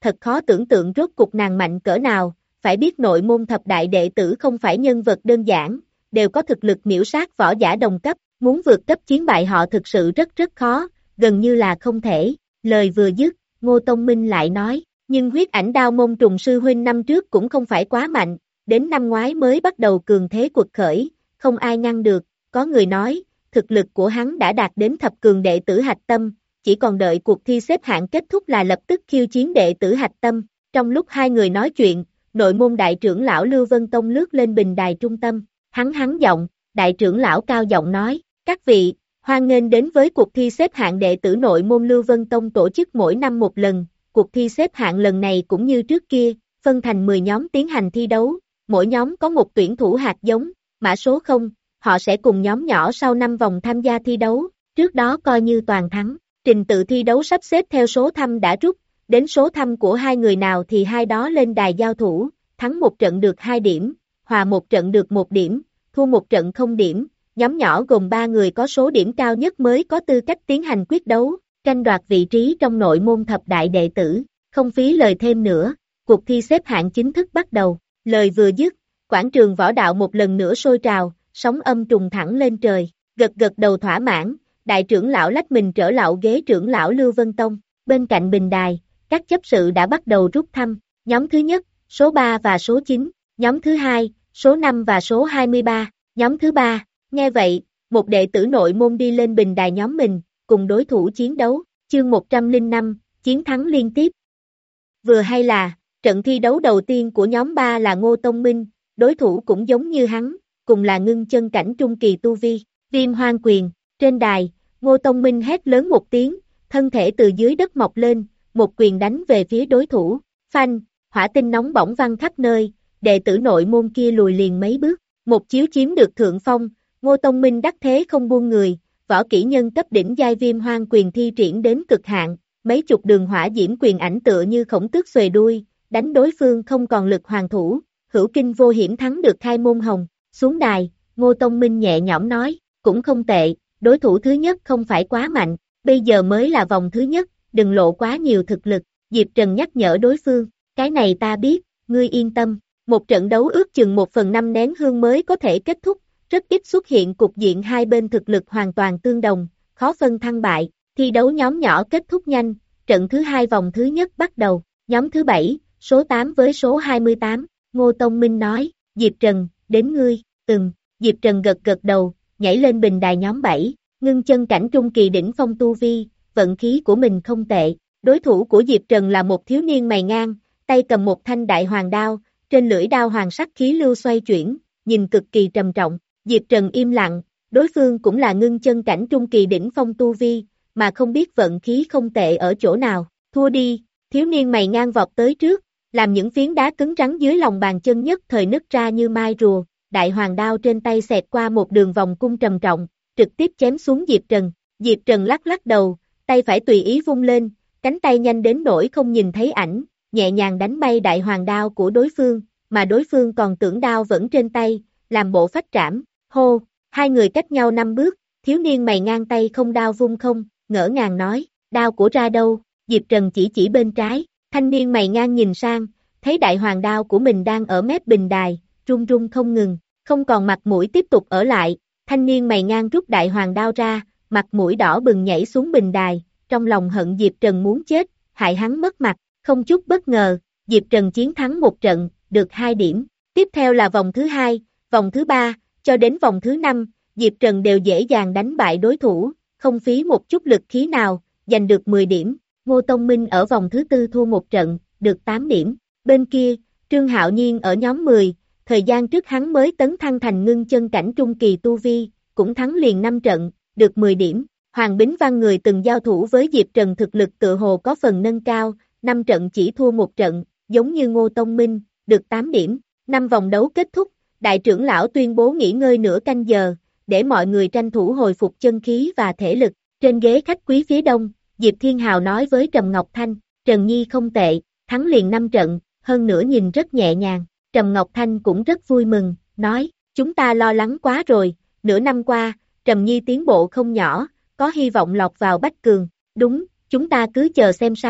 thật khó tưởng tượng rốt cục nàng mạnh cỡ nào, phải biết nội môn thập đại đệ tử không phải nhân vật đơn giản, đều có thực lực miểu sát võ giả đồng cấp, muốn vượt cấp chiến bại họ thực sự rất rất khó, gần như là không thể. Lời vừa dứt, Ngô Tông Minh lại nói, nhưng huyết ảnh đao môn trùng sư huynh năm trước cũng không phải quá mạnh, đến năm ngoái mới bắt đầu cường thế quật khởi, không ai ngăn được, có người nói, thực lực của hắn đã đạt đến thập cường đệ tử hạch tâm, chỉ còn đợi cuộc thi xếp hạng kết thúc là lập tức khiêu chiến đệ tử hạch tâm. Trong lúc hai người nói chuyện, nội môn đại trưởng lão Lưu Vân Tông lướt lên bình đài trung tâm, hắn hắn giọng, đại trưởng lão cao giọng nói, các vị, hoan nghênh đến với cuộc thi xếp hạng đệ tử nội môn Lưu Vân Tông tổ chức mỗi năm một lần, cuộc thi xếp hạng lần này cũng như trước kia, phân thành mười nhóm tiến hành thi đấu, mỗi nhóm có một tuyển thủ hạt giống, mã số không, họ sẽ cùng nhóm nhỏ sau năm vòng tham gia thi đấu, trước đó coi như toàn thắng. Trình tự thi đấu sắp xếp theo số thăm đã rút, đến số thăm của hai người nào thì hai đó lên đài giao thủ, thắng một trận được hai điểm, hòa một trận được một điểm, thua một trận không điểm, nhóm nhỏ gồm ba người có số điểm cao nhất mới có tư cách tiến hành quyết đấu, tranh đoạt vị trí trong nội môn thập đại đệ tử, không phí lời thêm nữa, cuộc thi xếp hạng chính thức bắt đầu, lời vừa dứt, quảng trường võ đạo một lần nữa sôi trào, sóng âm trùng thẳng lên trời, gật gật đầu thỏa mãn. Đại trưởng lão lách mình trở lạo ghế trưởng lão Lưu Vân Tông, bên cạnh bình đài, các chấp sự đã bắt đầu rút thăm, nhóm thứ nhất, số ba và số chín, nhóm thứ hai, số năm và số hai mươi ba, nhóm thứ ba, nghe vậy, một đệ tử nội môn đi lên bình đài nhóm mình, cùng đối thủ chiến đấu, chương một trăm lẻ năm, chiến thắng liên tiếp. Vừa hay là, trận thi đấu đầu tiên của nhóm ba là Ngô Tông Minh, đối thủ cũng giống như hắn, cùng là ngưng chân cảnh trung kỳ tu vi, Viêm Hoang Quyền. Trên đài, Ngô Tông Minh hét lớn một tiếng, thân thể từ dưới đất mọc lên, một quyền đánh về phía đối thủ, phanh, hỏa tinh nóng bỏng văng khắp nơi, đệ tử nội môn kia lùi liền mấy bước, một chiếu chiếm được thượng phong, Ngô Tông Minh đắc thế không buông người, võ kỹ nhân cấp đỉnh giai Viêm Hoang Quyền thi triển đến cực hạn, mấy chục đường hỏa diễm quyền ảnh tựa như khổng tước xuề đuôi, đánh đối phương không còn lực hoàn thủ, hữu kinh vô hiểm thắng được khai môn hồng, xuống đài, Ngô Tông Minh nhẹ nhõm nói, cũng không tệ. Đối thủ thứ nhất không phải quá mạnh, bây giờ mới là vòng thứ nhất, đừng lộ quá nhiều thực lực, Diệp Trần nhắc nhở đối phương, cái này ta biết, ngươi yên tâm, một trận đấu ước chừng một phần năm nén hương mới có thể kết thúc, rất ít xuất hiện cục diện hai bên thực lực hoàn toàn tương đồng, khó phân thắng bại, thi đấu nhóm nhỏ kết thúc nhanh, trận thứ hai vòng thứ nhất bắt đầu, nhóm thứ bảy, số tám với số hai mươi tám, Ngô Tông Minh nói, Diệp Trần, đến ngươi, ừm, Diệp Trần gật gật đầu, nhảy lên bình đài nhóm bảy, ngưng chân cảnh trung kỳ đỉnh phong tu vi, vận khí của mình không tệ, đối thủ của Diệp Trần là một thiếu niên mày ngang, tay cầm một thanh đại hoàng đao, trên lưỡi đao hoàng sắc khí lưu xoay chuyển, nhìn cực kỳ trầm trọng, Diệp Trần im lặng, đối phương cũng là ngưng chân cảnh trung kỳ đỉnh phong tu vi, mà không biết vận khí không tệ ở chỗ nào, thua đi, thiếu niên mày ngang vọt tới trước, làm những phiến đá cứng rắn dưới lòng bàn chân nhất thời nứt ra như mai rùa. Đại hoàng đao trên tay xẹt qua một đường vòng cung trầm trọng, trực tiếp chém xuống Diệp Trần. Diệp Trần lắc lắc đầu, tay phải tùy ý vung lên, cánh tay nhanh đến nỗi không nhìn thấy ảnh, nhẹ nhàng đánh bay đại hoàng đao của đối phương, mà đối phương còn tưởng đao vẫn trên tay, làm bộ phách trảm. Hô, hai người cách nhau năm bước, thiếu niên mày ngang tay không đao vung không, ngỡ ngàng nói, đao của ra đâu? Diệp Trần chỉ chỉ bên trái, thanh niên mày ngang nhìn sang, thấy đại hoàng đao của mình đang ở mép bình đài, run run không ngừng, không còn mặt mũi tiếp tục ở lại, thanh niên mày ngang rút đại hoàng đao ra, mặt mũi đỏ bừng nhảy xuống bình đài, trong lòng hận Diệp Trần muốn chết, hại hắn mất mặt, không chút bất ngờ, Diệp Trần chiến thắng một trận, được hai điểm, tiếp theo là vòng thứ hai, vòng thứ ba, cho đến vòng thứ năm, Diệp Trần đều dễ dàng đánh bại đối thủ, không phí một chút lực khí nào, giành được mười điểm, Ngô Tông Minh ở vòng thứ tư thua một trận, được tám điểm, bên kia, Trương Hạo Nhiên ở nhóm mười, thời gian trước hắn mới tấn thăng thành ngưng chân cảnh trung kỳ tu vi, cũng thắng liền năm trận, được mười điểm. Hoàng Bính Văn người từng giao thủ với Diệp Trần thực lực tự hồ có phần nâng cao, năm trận chỉ thua một trận, giống như Ngô Tông Minh, được tám điểm. Năm vòng đấu kết thúc, đại trưởng lão tuyên bố nghỉ ngơi nửa canh giờ, để mọi người tranh thủ hồi phục chân khí và thể lực. Trên ghế khách quý phía đông, Diệp Thiên Hào nói với Trầm Ngọc Thanh, Trần Nhi không tệ, thắng liền năm trận, hơn nữa nhìn rất nhẹ nhàng. Trầm Ngọc Thanh cũng rất vui mừng, nói, chúng ta lo lắng quá rồi, nửa năm qua, Trầm Nhi tiến bộ không nhỏ, có hy vọng lọt vào Bách Cường, đúng, chúng ta cứ chờ xem sao,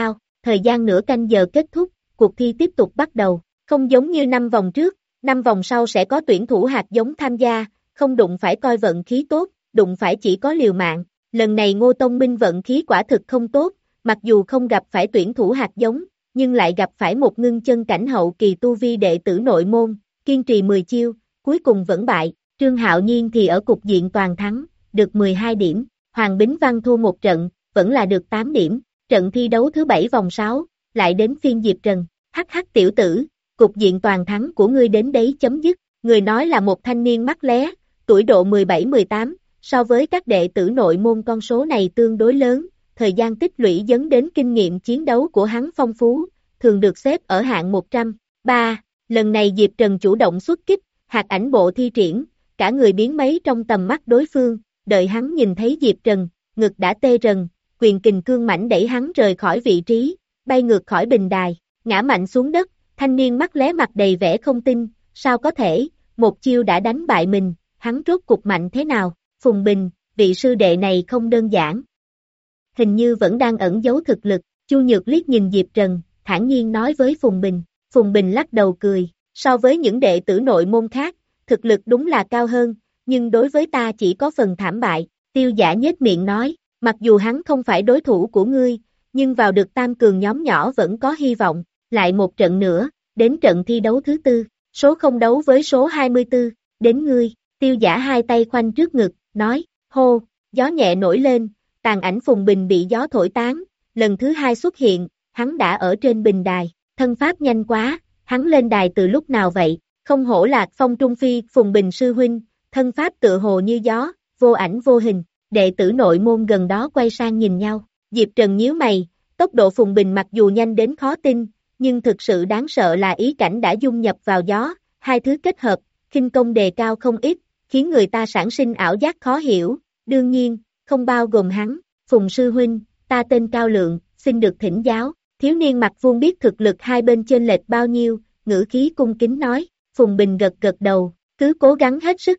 Thời gian nửa canh giờ kết thúc, cuộc thi tiếp tục bắt đầu, không giống như năm vòng trước, năm vòng sau sẽ có tuyển thủ hạt giống tham gia, không đụng phải coi vận khí tốt, đụng phải chỉ có liều mạng, lần này Ngô Tông Minh vận khí quả thực không tốt, mặc dù không gặp phải tuyển thủ hạt giống, nhưng lại gặp phải một ngưng chân cảnh hậu kỳ tu vi đệ tử nội môn, kiên trì mười chiêu, cuối cùng vẫn bại, Trương Hạo Nhiên thì ở cục diện toàn thắng, được mười hai điểm, Hoàng Bính Văn thua một trận, vẫn là được tám điểm, trận thi đấu thứ bảy vòng sáu, lại đến phiên Diệp Trần, hắc hắc tiểu tử, cục diện toàn thắng của ngươi đến đấy chấm dứt, người nói là một thanh niên mắt lé, tuổi độ mười bảy mười tám, so với các đệ tử nội môn con số này tương đối lớn, thời gian tích lũy dẫn đến kinh nghiệm chiến đấu của hắn phong phú, thường được xếp ở hạng một trăm ba, lần này Diệp Trần chủ động xuất kích, hạt ảnh bộ thi triển, cả người biến mấy trong tầm mắt đối phương, đợi hắn nhìn thấy Diệp Trần, ngực đã tê rần, quyền kình cương mãnh đẩy hắn rời khỏi vị trí, bay ngược khỏi bình đài, ngã mạnh xuống đất, thanh niên mắt lé mặt đầy vẻ không tin, sao có thể, một chiêu đã đánh bại mình, hắn rốt cục mạnh thế nào, Phùng Bình, vị sư đệ này không đơn giản. Hình như vẫn đang ẩn giấu thực lực, Chu Nhược liếc nhìn Diệp Trần, thản nhiên nói với Phùng Bình, Phùng Bình lắc đầu cười, so với những đệ tử nội môn khác, thực lực đúng là cao hơn, nhưng đối với ta chỉ có phần thảm bại, Tiêu Giả nhếch miệng nói, mặc dù hắn không phải đối thủ của ngươi, nhưng vào được tam cường nhóm nhỏ vẫn có hy vọng, lại một trận nữa, đến trận thi đấu thứ tư, số không đấu với số hai mươi tư, đến ngươi, Tiêu Giả hai tay khoanh trước ngực, nói, hô, gió nhẹ nổi lên, tàn ảnh Phùng Bình bị gió thổi tán, lần thứ hai xuất hiện, hắn đã ở trên bình đài, thân pháp nhanh quá, hắn lên đài từ lúc nào vậy, không hổ là Phong Trung Phi, Phùng Bình sư huynh, thân pháp tựa hồ như gió, vô ảnh vô hình, đệ tử nội môn gần đó quay sang nhìn nhau, Diệp Trần nhíu mày, tốc độ Phùng Bình mặc dù nhanh đến khó tin, nhưng thực sự đáng sợ là ý cảnh đã dung nhập vào gió, hai thứ kết hợp, khinh công đề cao không ít, khiến người ta sản sinh ảo giác khó hiểu, đương nhiên, không bao gồm hắn, Phùng sư huynh, ta tên Cao Lượng, xin được thỉnh giáo, thiếu niên mặt vuông biết thực lực hai bên chênh lệch bao nhiêu, ngữ khí cung kính nói, Phùng Bình gật gật đầu, cứ cố gắng hết sức.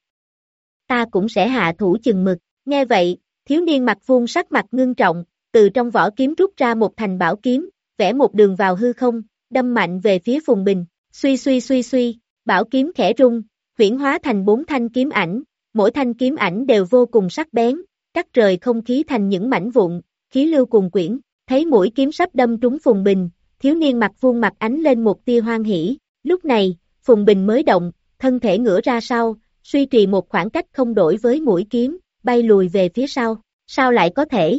Ta cũng sẽ hạ thủ chừng mực, nghe vậy, thiếu niên mặt vuông sắc mặt ngưng trọng, từ trong vỏ kiếm rút ra một thành bảo kiếm, vẽ một đường vào hư không, đâm mạnh về phía Phùng Bình, suy suy suy suy, bảo kiếm khẽ rung, huyễn hóa thành bốn thanh kiếm ảnh, mỗi thanh kiếm ảnh đều vô cùng sắc bén, cắt rời không khí thành những mảnh vụn, khí lưu cuồn quyển, thấy mũi kiếm sắp đâm trúng Phùng Bình, thiếu niên mặt vuông mặt ánh lên một tia hoan hỉ, lúc này, Phùng Bình mới động, thân thể ngửa ra sau, suy trì một khoảng cách không đổi với mũi kiếm, bay lùi về phía sau, sao lại có thể?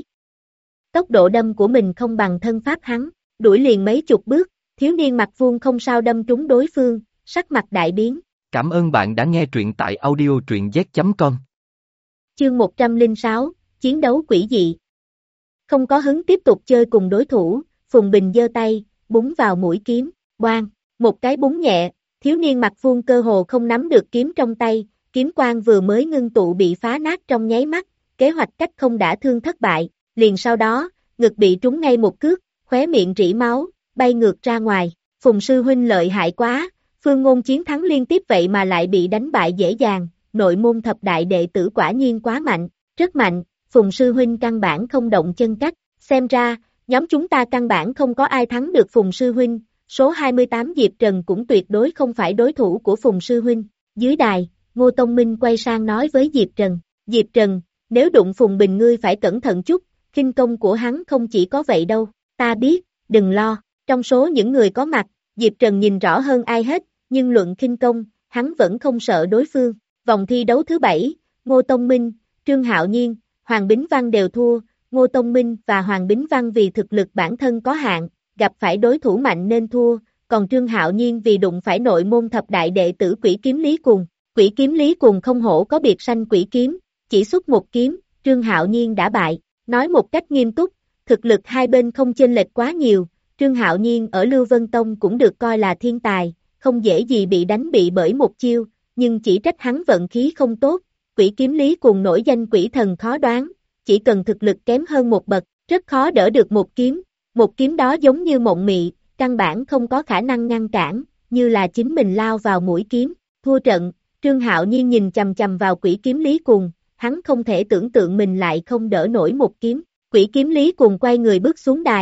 Tốc độ đâm của mình không bằng thân pháp hắn, đuổi liền mấy chục bước, thiếu niên mặt vuông không sao đâm trúng đối phương, sắc mặt đại biến. Cảm ơn bạn đã nghe truyện tại audio truyện z chấm com. Chương một trăm lẻ sáu, Chiến đấu quỷ dị. Không có hứng tiếp tục chơi cùng đối thủ, Phùng Bình giơ tay, búng vào mũi kiếm, boang, một cái búng nhẹ, thiếu niên mặt vuông cơ hồ không nắm được kiếm trong tay, kiếm quang vừa mới ngưng tụ bị phá nát trong nháy mắt, kế hoạch cách không đã thương thất bại, liền sau đó, ngực bị trúng ngay một cước, khóe miệng rỉ máu, bay ngược ra ngoài, Phùng sư huynh lợi hại quá, Phương Ngôn chiến thắng liên tiếp vậy mà lại bị đánh bại dễ dàng, nội môn thập đại đệ tử quả nhiên quá mạnh, rất mạnh, Phùng sư huynh căn bản không động chân cách, xem ra, nhóm chúng ta căn bản không có ai thắng được Phùng sư huynh, số hai mươi tám Diệp Trần cũng tuyệt đối không phải đối thủ của Phùng sư huynh, dưới đài, Ngô Tông Minh quay sang nói với Diệp Trần, Diệp Trần, nếu đụng Phùng Bình ngươi phải cẩn thận chút, khinh công của hắn không chỉ có vậy đâu, ta biết, đừng lo, trong số những người có mặt, Diệp Trần nhìn rõ hơn ai hết, nhưng luận khinh công, hắn vẫn không sợ đối phương, vòng thi đấu thứ bảy, Ngô Tông Minh, Trương Hạo Nhiên, Hoàng Bính Văn đều thua, Ngô Tông Minh và Hoàng Bính Văn vì thực lực bản thân có hạn, gặp phải đối thủ mạnh nên thua, còn Trương Hạo Nhiên vì đụng phải nội môn thập đại đệ tử Quỷ Kiếm Lý Cuồng, Quỷ Kiếm Lý Cuồng không hổ có biệt sanh quỷ kiếm, chỉ xuất một kiếm, Trương Hạo Nhiên đã bại, nói một cách nghiêm túc, thực lực hai bên không chênh lệch quá nhiều, Trương Hạo Nhiên ở Lưu Vân Tông cũng được coi là thiên tài, không dễ gì bị đánh bị bởi một chiêu, nhưng chỉ trách hắn vận khí không tốt, Quỷ Kiếm Lý Cuồng nổi danh quỷ thần khó đoán, chỉ cần thực lực kém hơn một bậc, rất khó đỡ được một kiếm, một kiếm đó giống như mộng mị, căn bản không có khả năng ngăn cản, như là chính mình lao vào mũi kiếm, thua trận, Trương Hạo Nhiên nhìn chằm chằm vào Quỷ Kiếm Lý Cuồng, hắn không thể tưởng tượng mình lại không đỡ nổi một kiếm, Quỷ Kiếm Lý Cuồng quay người bước xuống đài,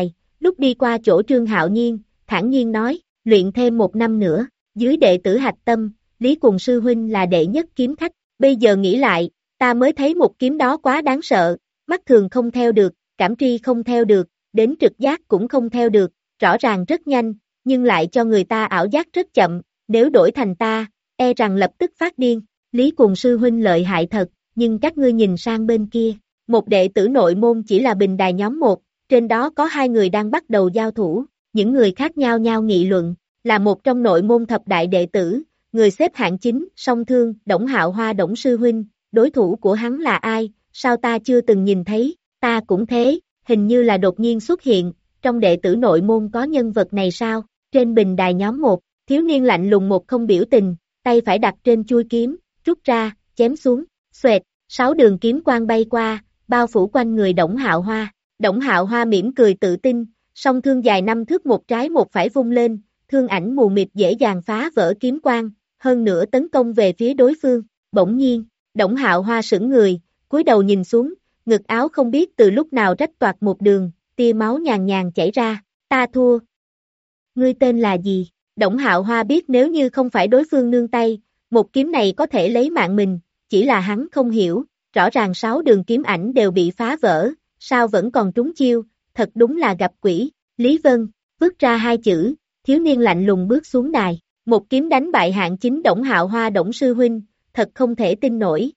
lúc đi qua chỗ Trương Hạo Nhiên, thản nhiên nói, luyện thêm một năm nữa, dưới đệ tử hạch tâm, Lý Cùng sư huynh là đệ nhất kiếm khách, bây giờ nghĩ lại, ta mới thấy một kiếm đó quá đáng sợ, mắt thường không theo được, cảm tri không theo được, đến trực giác cũng không theo được, rõ ràng rất nhanh, nhưng lại cho người ta ảo giác rất chậm, nếu đổi thành ta, e rằng lập tức phát điên, Lý Cùng sư huynh lợi hại thật, nhưng các ngươi nhìn sang bên kia, một đệ tử nội môn chỉ là bình đài nhóm một, trên đó có hai người đang bắt đầu giao thủ, những người khác nhau nhau nghị luận, là một trong nội môn thập đại đệ tử, người xếp hạng chính, song thương, Đổng Hạo Hoa Đổng sư huynh, đối thủ của hắn là ai, sao ta chưa từng nhìn thấy, ta cũng thế, hình như là đột nhiên xuất hiện, trong đệ tử nội môn có nhân vật này sao, trên bình đài nhóm một, thiếu niên lạnh lùng một không biểu tình, tay phải đặt trên chuôi kiếm, rút ra, chém xuống, xoẹt, sáu đường kiếm quang bay qua, bao phủ quanh người Đổng Hạo Hoa, Đổng Hạo Hoa mỉm cười tự tin, song thương dài năm thước một trái một phải vung lên, thương ảnh mù mịt dễ dàng phá vỡ kiếm quang, hơn nữa tấn công về phía đối phương, bỗng nhiên, Đổng Hạo Hoa sững người, cúi đầu nhìn xuống, ngực áo không biết từ lúc nào rách toạc một đường, tia máu nhàn nhàn chảy ra, ta thua. Ngươi tên là gì? Đổng Hạo Hoa biết nếu như không phải đối phương nương tay, một kiếm này có thể lấy mạng mình, chỉ là hắn không hiểu, rõ ràng sáu đường kiếm ảnh đều bị phá vỡ, sao vẫn còn trúng chiêu, thật đúng là gặp quỷ, Lý Vân, vứt ra hai chữ, thiếu niên lạnh lùng bước xuống đài, một kiếm đánh bại hạng chính Đổng Hạo Hoa Đổng sư huynh, thật không thể tin nổi.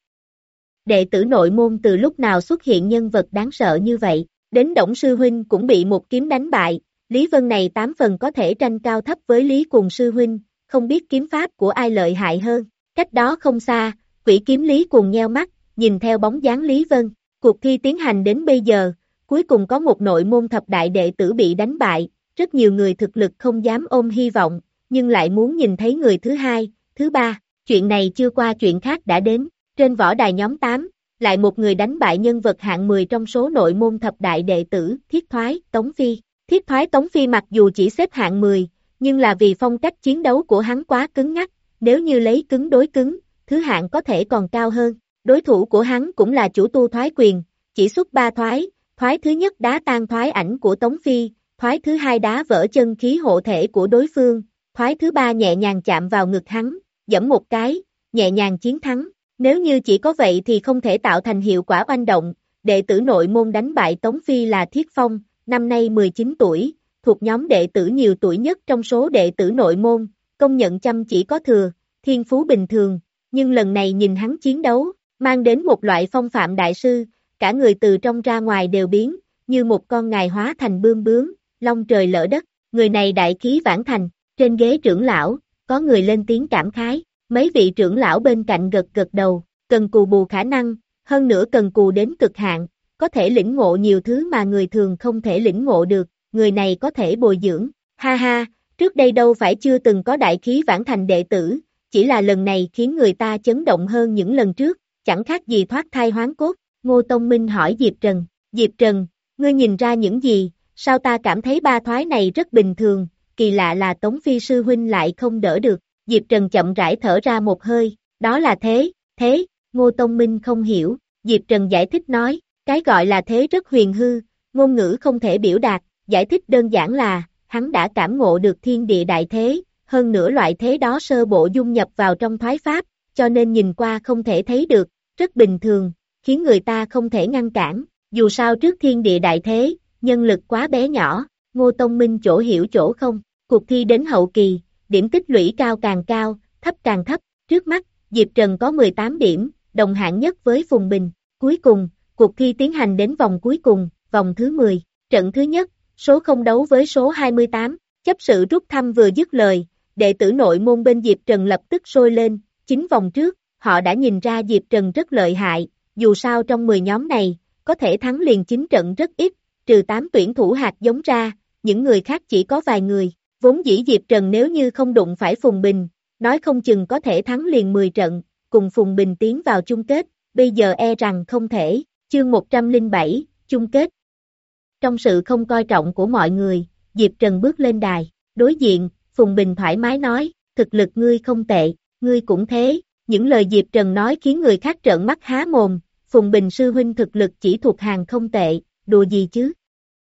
Đệ tử nội môn từ lúc nào xuất hiện nhân vật đáng sợ như vậy, đến Đổng sư huynh cũng bị một kiếm đánh bại, Lý Vân này tám phần có thể tranh cao thấp với Lý Cùng sư huynh, không biết kiếm pháp của ai lợi hại hơn, cách đó không xa, quỷ kiếm Lý Cùng nheo mắt, nhìn theo bóng dáng Lý Vân, cuộc thi tiến hành đến bây giờ, cuối cùng có một nội môn thập đại đệ tử bị đánh bại, rất nhiều người thực lực không dám ôm hy vọng, nhưng lại muốn nhìn thấy người thứ hai, thứ ba, chuyện này chưa qua chuyện khác đã đến, trên võ đài nhóm tám, lại một người đánh bại nhân vật hạng mười trong số nội môn thập đại đệ tử, Thiết Thoái, Tống Phi. Thiết Thoái Tống Phi mặc dù chỉ xếp hạng mười, nhưng là vì phong cách chiến đấu của hắn quá cứng ngắc, nếu như lấy cứng đối cứng, thứ hạng có thể còn cao hơn. Đối thủ của hắn cũng là chủ tu thoái quyền, chỉ xuất ba thoái, thoái thứ nhất đá tan thoái ảnh của Tống Phi, thoái thứ hai đá vỡ chân khí hộ thể của đối phương, thoái thứ ba nhẹ nhàng chạm vào ngực hắn, giẫm một cái, nhẹ nhàng chiến thắng. Nếu như chỉ có vậy thì không thể tạo thành hiệu quả oanh động, đệ tử nội môn đánh bại Tống Phi là Thiết Phong, năm nay mười chín tuổi, thuộc nhóm đệ tử nhiều tuổi nhất trong số đệ tử nội môn, công nhận chăm chỉ có thừa, thiên phú bình thường, nhưng lần này nhìn hắn chiến đấu, mang đến một loại phong phạm đại sư, cả người từ trong ra ngoài đều biến, như một con ngài hóa thành bươm bướm, long trời lỡ đất, người này đại khí vãn thành, trên ghế trưởng lão, có người lên tiếng cảm khái, mấy vị trưởng lão bên cạnh gật gật đầu, cần cù bù khả năng, hơn nữa cần cù đến cực hạn, có thể lĩnh ngộ nhiều thứ mà người thường không thể lĩnh ngộ được, người này có thể bồi dưỡng, ha ha, trước đây đâu phải chưa từng có đại khí vãn thành đệ tử, chỉ là lần này khiến người ta chấn động hơn những lần trước, chẳng khác gì thoát thai hoán cốt, Ngô Tông Minh hỏi Diệp Trần, Diệp Trần, ngươi nhìn ra những gì, sao ta cảm thấy ba thoái này rất bình thường, kỳ lạ là Tống Phi sư huynh lại không đỡ được, Diệp Trần chậm rãi thở ra một hơi, đó là thế, thế, Ngô Tông Minh không hiểu, Diệp Trần giải thích nói, cái gọi là thế rất huyền hư, ngôn ngữ không thể biểu đạt, giải thích đơn giản là, hắn đã cảm ngộ được thiên địa đại thế, hơn nữa loại thế đó sơ bộ dung nhập vào trong thoái pháp, cho nên nhìn qua không thể thấy được, rất bình thường, khiến người ta không thể ngăn cản, dù sao trước thiên địa đại thế, nhân lực quá bé nhỏ, Ngô Tông Minh chỗ hiểu chỗ không, cuộc thi đến hậu kỳ, điểm tích lũy cao càng cao, thấp càng thấp, trước mắt, Diệp Trần có mười tám điểm, đồng hạng nhất với Phùng Bình, cuối cùng, cuộc thi tiến hành đến vòng cuối cùng, vòng thứ mười, trận thứ nhất, số không đấu với số hai mươi tám, chấp sự rút thăm vừa dứt lời, đệ tử nội môn bên Diệp Trần lập tức sôi lên, chín vòng trước, họ đã nhìn ra Diệp Trần rất lợi hại, dù sao trong mười nhóm này, có thể thắng liền chín trận rất ít, trừ tám tuyển thủ hạt giống ra, những người khác chỉ có vài người, vốn dĩ Diệp Trần nếu như không đụng phải Phùng Bình, nói không chừng có thể thắng liền mười trận, cùng Phùng Bình tiến vào chung kết, bây giờ e rằng không thể, chương một trăm lẻ bảy, chung kết. Trong sự không coi trọng của mọi người, Diệp Trần bước lên đài, đối diện, Phùng Bình thoải mái nói, thực lực ngươi không tệ, ngươi cũng thế, những lời Diệp Trần nói khiến người khác trợn mắt há mồm, Phùng Bình sư huynh thực lực chỉ thuộc hàng không tệ, đùa gì chứ.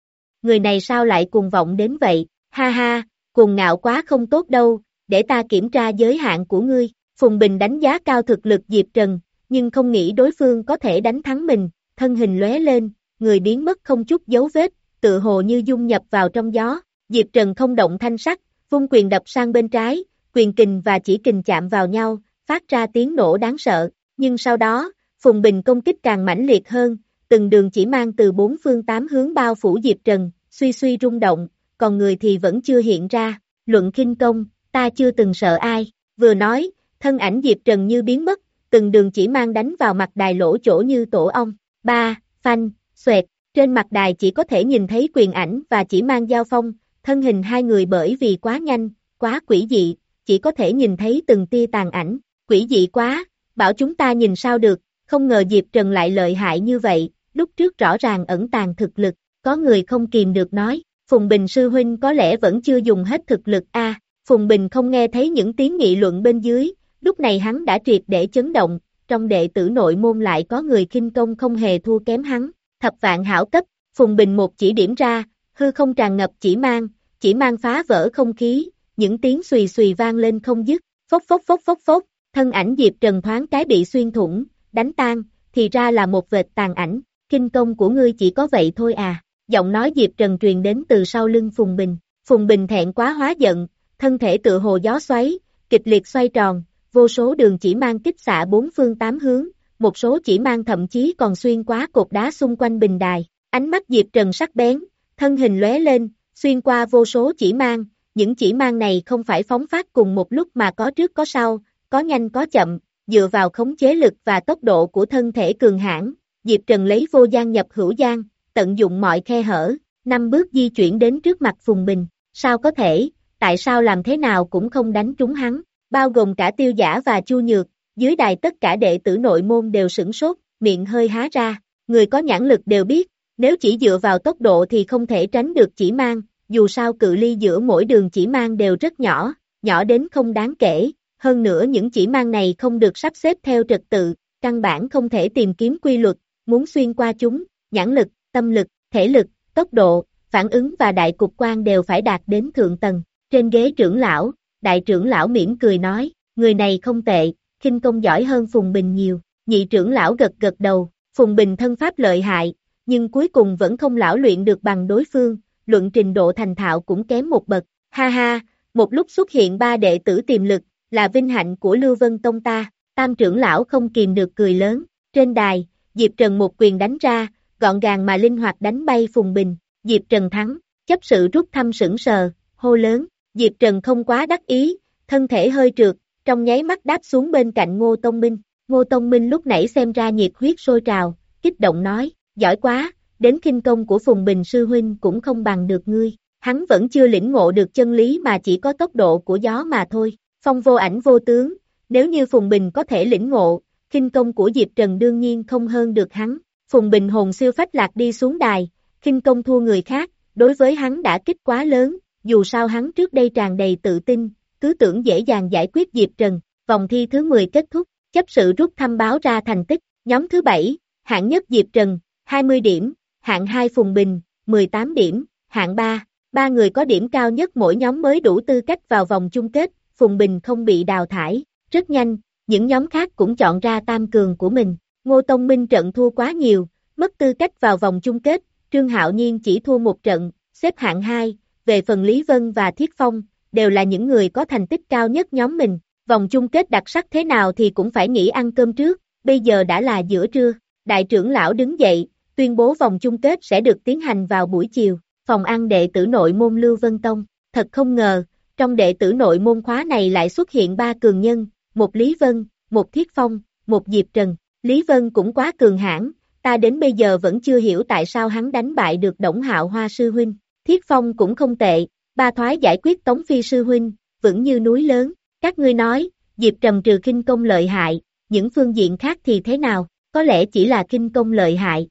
người này sao lại cuồng vọng đến vậy, ha ha, cuồng ngạo quá không tốt đâu, để ta kiểm tra giới hạn của ngươi. Phùng Bình đánh giá cao thực lực Diệp Trần, nhưng không nghĩ đối phương có thể đánh thắng mình, thân hình lóe lên, người biến mất không chút dấu vết, tự hồ như dung nhập vào trong gió. Diệp Trần không động thanh sắc, vung quyền đập sang bên trái, quyền kình và chỉ kình chạm vào nhau, phát ra tiếng nổ đáng sợ, nhưng sau đó, Phùng Bình công kích càng mãnh liệt hơn, từng đường chỉ mang từ bốn phương tám hướng bao phủ Diệp Trần, suy suy rung động, còn người thì vẫn chưa hiện ra, luận khinh công, ta chưa từng sợ ai, vừa nói, thân ảnh Diệp Trần như biến mất, từng đường chỉ mang đánh vào mặt đài lỗ chỗ như tổ ong, ba, phanh, xoẹt, trên mặt đài chỉ có thể nhìn thấy quyền ảnh và chỉ mang giao phong, thân hình hai người bởi vì quá nhanh, quá quỷ dị, chỉ có thể nhìn thấy từng tia tàn ảnh, quỷ dị quá, bảo chúng ta nhìn sao được, không ngờ Diệp Trần lại lợi hại như vậy, lúc trước rõ ràng ẩn tàng thực lực, có người không kìm được nói, Phùng Bình sư huynh có lẽ vẫn chưa dùng hết thực lực a. À, Phùng Bình không nghe thấy những tiếng nghị luận bên dưới, lúc này hắn đã triệt để chấn động, trong đệ tử nội môn lại có người khinh công không hề thua kém hắn, thập vạn hảo cấp, Phùng Bình một chỉ điểm ra, hư không tràn ngập chỉ mang, chỉ mang phá vỡ không khí, những tiếng xùy xùy vang lên không dứt, phốc phốc phốc phốc phốc, thân ảnh Diệp Trần thoáng cái bị xuyên thủng, đánh tan, thì ra là một vệt tàn ảnh, kinh công của ngươi chỉ có vậy thôi à, giọng nói Diệp Trần truyền đến từ sau lưng Phùng Bình, Phùng Bình thẹn quá hóa giận, thân thể tựa hồ gió xoáy, kịch liệt xoay tròn, vô số đường chỉ mang kích xạ bốn phương tám hướng, một số chỉ mang thậm chí còn xuyên qua cột đá xung quanh bình đài, ánh mắt Diệp Trần sắc bén, thân hình lóe lên, xuyên qua vô số chỉ mang, những chỉ mang này không phải phóng phát cùng một lúc mà có trước có sau, có nhanh có chậm, dựa vào khống chế lực và tốc độ của thân thể cường hãn, Diệp Trần lấy vô gian nhập hữu gian, tận dụng mọi khe hở, năm bước di chuyển đến trước mặt Phùng Bình, sao có thể, tại sao làm thế nào cũng không đánh trúng hắn, bao gồm cả Tiêu Giả và Chu Nhược, dưới đài tất cả đệ tử nội môn đều sửng sốt, miệng hơi há ra, người có nhãn lực đều biết, nếu chỉ dựa vào tốc độ thì không thể tránh được chỉ mang, dù sao cự ly giữa mỗi đường chỉ mang đều rất nhỏ, nhỏ đến không đáng kể, hơn nữa những chỉ mang này không được sắp xếp theo trật tự, căn bản không thể tìm kiếm quy luật, muốn xuyên qua chúng, nhãn lực, tâm lực, thể lực, tốc độ, phản ứng và đại cục quan đều phải đạt đến thượng tầng. Trên ghế trưởng lão, đại trưởng lão mỉm cười nói, người này không tệ, khinh công giỏi hơn Phùng Bình nhiều, nhị trưởng lão gật gật đầu, Phùng Bình thân pháp lợi hại, nhưng cuối cùng vẫn không lão luyện được bằng đối phương, luận trình độ thành thạo cũng kém một bậc, ha ha, một lúc xuất hiện ba đệ tử tiềm lực, là vinh hạnh của Lưu Vân Tông ta, tam trưởng lão không kìm được cười lớn, trên đài, Diệp Trần một quyền đánh ra, gọn gàng mà linh hoạt đánh bay Phùng Bình, Diệp Trần thắng, chấp sự rút thăm sững sờ, hô lớn, Diệp Trần không quá đắc ý, thân thể hơi trượt, trong nháy mắt đáp xuống bên cạnh Ngô Tông Minh, Ngô Tông Minh lúc nãy xem ra nhiệt huyết sôi trào, kích động nói, giỏi quá, đến khinh công của Phùng Bình sư huynh cũng không bằng được ngươi, hắn vẫn chưa lĩnh ngộ được chân lý mà chỉ có tốc độ của gió mà thôi, phong vô ảnh vô tướng, nếu như Phùng Bình có thể lĩnh ngộ, khinh công của Diệp Trần đương nhiên không hơn được hắn, Phùng Bình hồn siêu phách lạc đi xuống đài, khinh công thua người khác, đối với hắn đã kích quá lớn, dù sao hắn trước đây tràn đầy tự tin, cứ tưởng dễ dàng giải quyết Diệp Trần, vòng thi thứ mười kết thúc, chấp sự rút thăm báo ra thành tích, nhóm thứ bảy, hạng nhất Diệp Trần, hai mươi điểm, hạng hai Phùng Bình, mười tám điểm, hạng ba, ba người có điểm cao nhất mỗi nhóm mới đủ tư cách vào vòng chung kết, Phùng Bình không bị đào thải, rất nhanh, những nhóm khác cũng chọn ra tam cường của mình, Ngô Tông Minh trận thua quá nhiều, mất tư cách vào vòng chung kết, Trương Hạo Nhiên chỉ thua một trận, xếp hạng hai, về phần Lý Vân và Thiết Phong, đều là những người có thành tích cao nhất nhóm mình, vòng chung kết đặc sắc thế nào thì cũng phải nghỉ ăn cơm trước, bây giờ đã là giữa trưa, đại trưởng lão đứng dậy, tuyên bố vòng chung kết sẽ được tiến hành vào buổi chiều, phòng ăn đệ tử nội môn Lưu Vân Tông, thật không ngờ, trong đệ tử nội môn khóa này lại xuất hiện ba cường nhân, một Lý Vân, một Thiết Phong, một Diệp Trần, Lý Vân cũng quá cường hãn, ta đến bây giờ vẫn chưa hiểu tại sao hắn đánh bại được Đổng Hạo Hoa sư huynh, Thiết Phong cũng không tệ, ba thoái giải quyết Tống Phi sư huynh, vững như núi lớn, các ngươi nói, Diệp Trần trừ khinh công lợi hại, những phương diện khác thì thế nào, có lẽ chỉ là khinh công lợi hại.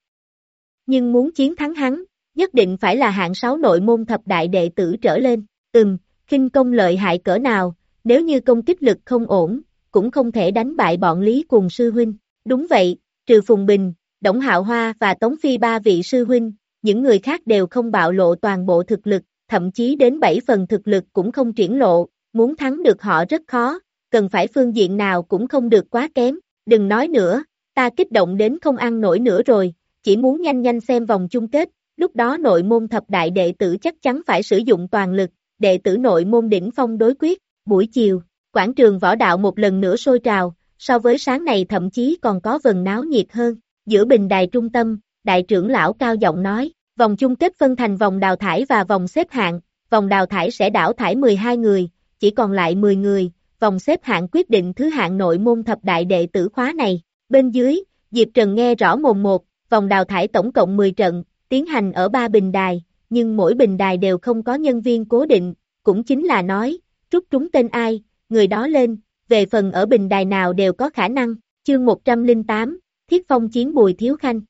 Nhưng muốn chiến thắng hắn, nhất định phải là hạng sáu nội môn thập đại đệ tử trở lên, ừm, khinh công lợi hại cỡ nào, nếu như công kích lực không ổn, cũng không thể đánh bại bọn Lý cùng sư huynh, đúng vậy, trừ Phùng Bình, Đổng Hạo Hoa và Tống Phi ba vị sư huynh, những người khác đều không bạo lộ toàn bộ thực lực, thậm chí đến bảy phần thực lực cũng không triển lộ, muốn thắng được họ rất khó, cần phải phương diện nào cũng không được quá kém, đừng nói nữa, ta kích động đến không ăn nổi nữa rồi, chỉ muốn nhanh nhanh xem vòng chung kết, lúc đó nội môn thập đại đệ tử chắc chắn phải sử dụng toàn lực, đệ tử nội môn đỉnh phong đối quyết, buổi chiều, quảng trường võ đạo một lần nữa sôi trào, so với sáng này thậm chí còn có vần náo nhiệt hơn, giữa bình đài trung tâm, đại trưởng lão cao giọng nói, vòng chung kết phân thành vòng đào thải và vòng xếp hạng, vòng đào thải sẽ đào thải mười hai người, chỉ còn lại mười người, vòng xếp hạng quyết định thứ hạng nội môn thập đại đệ tử khóa này, bên dưới, Diệp Trần nghe rõ mồm một, vòng đào thải tổng cộng mười trận, tiến hành ở ba bình đài, nhưng mỗi bình đài đều không có nhân viên cố định, cũng chính là nói, trút trúng tên ai, người đó lên, về phần ở bình đài nào đều có khả năng, chương một trăm lẻ tám, Thiết Phong chiến Bùi Thiếu Khanh.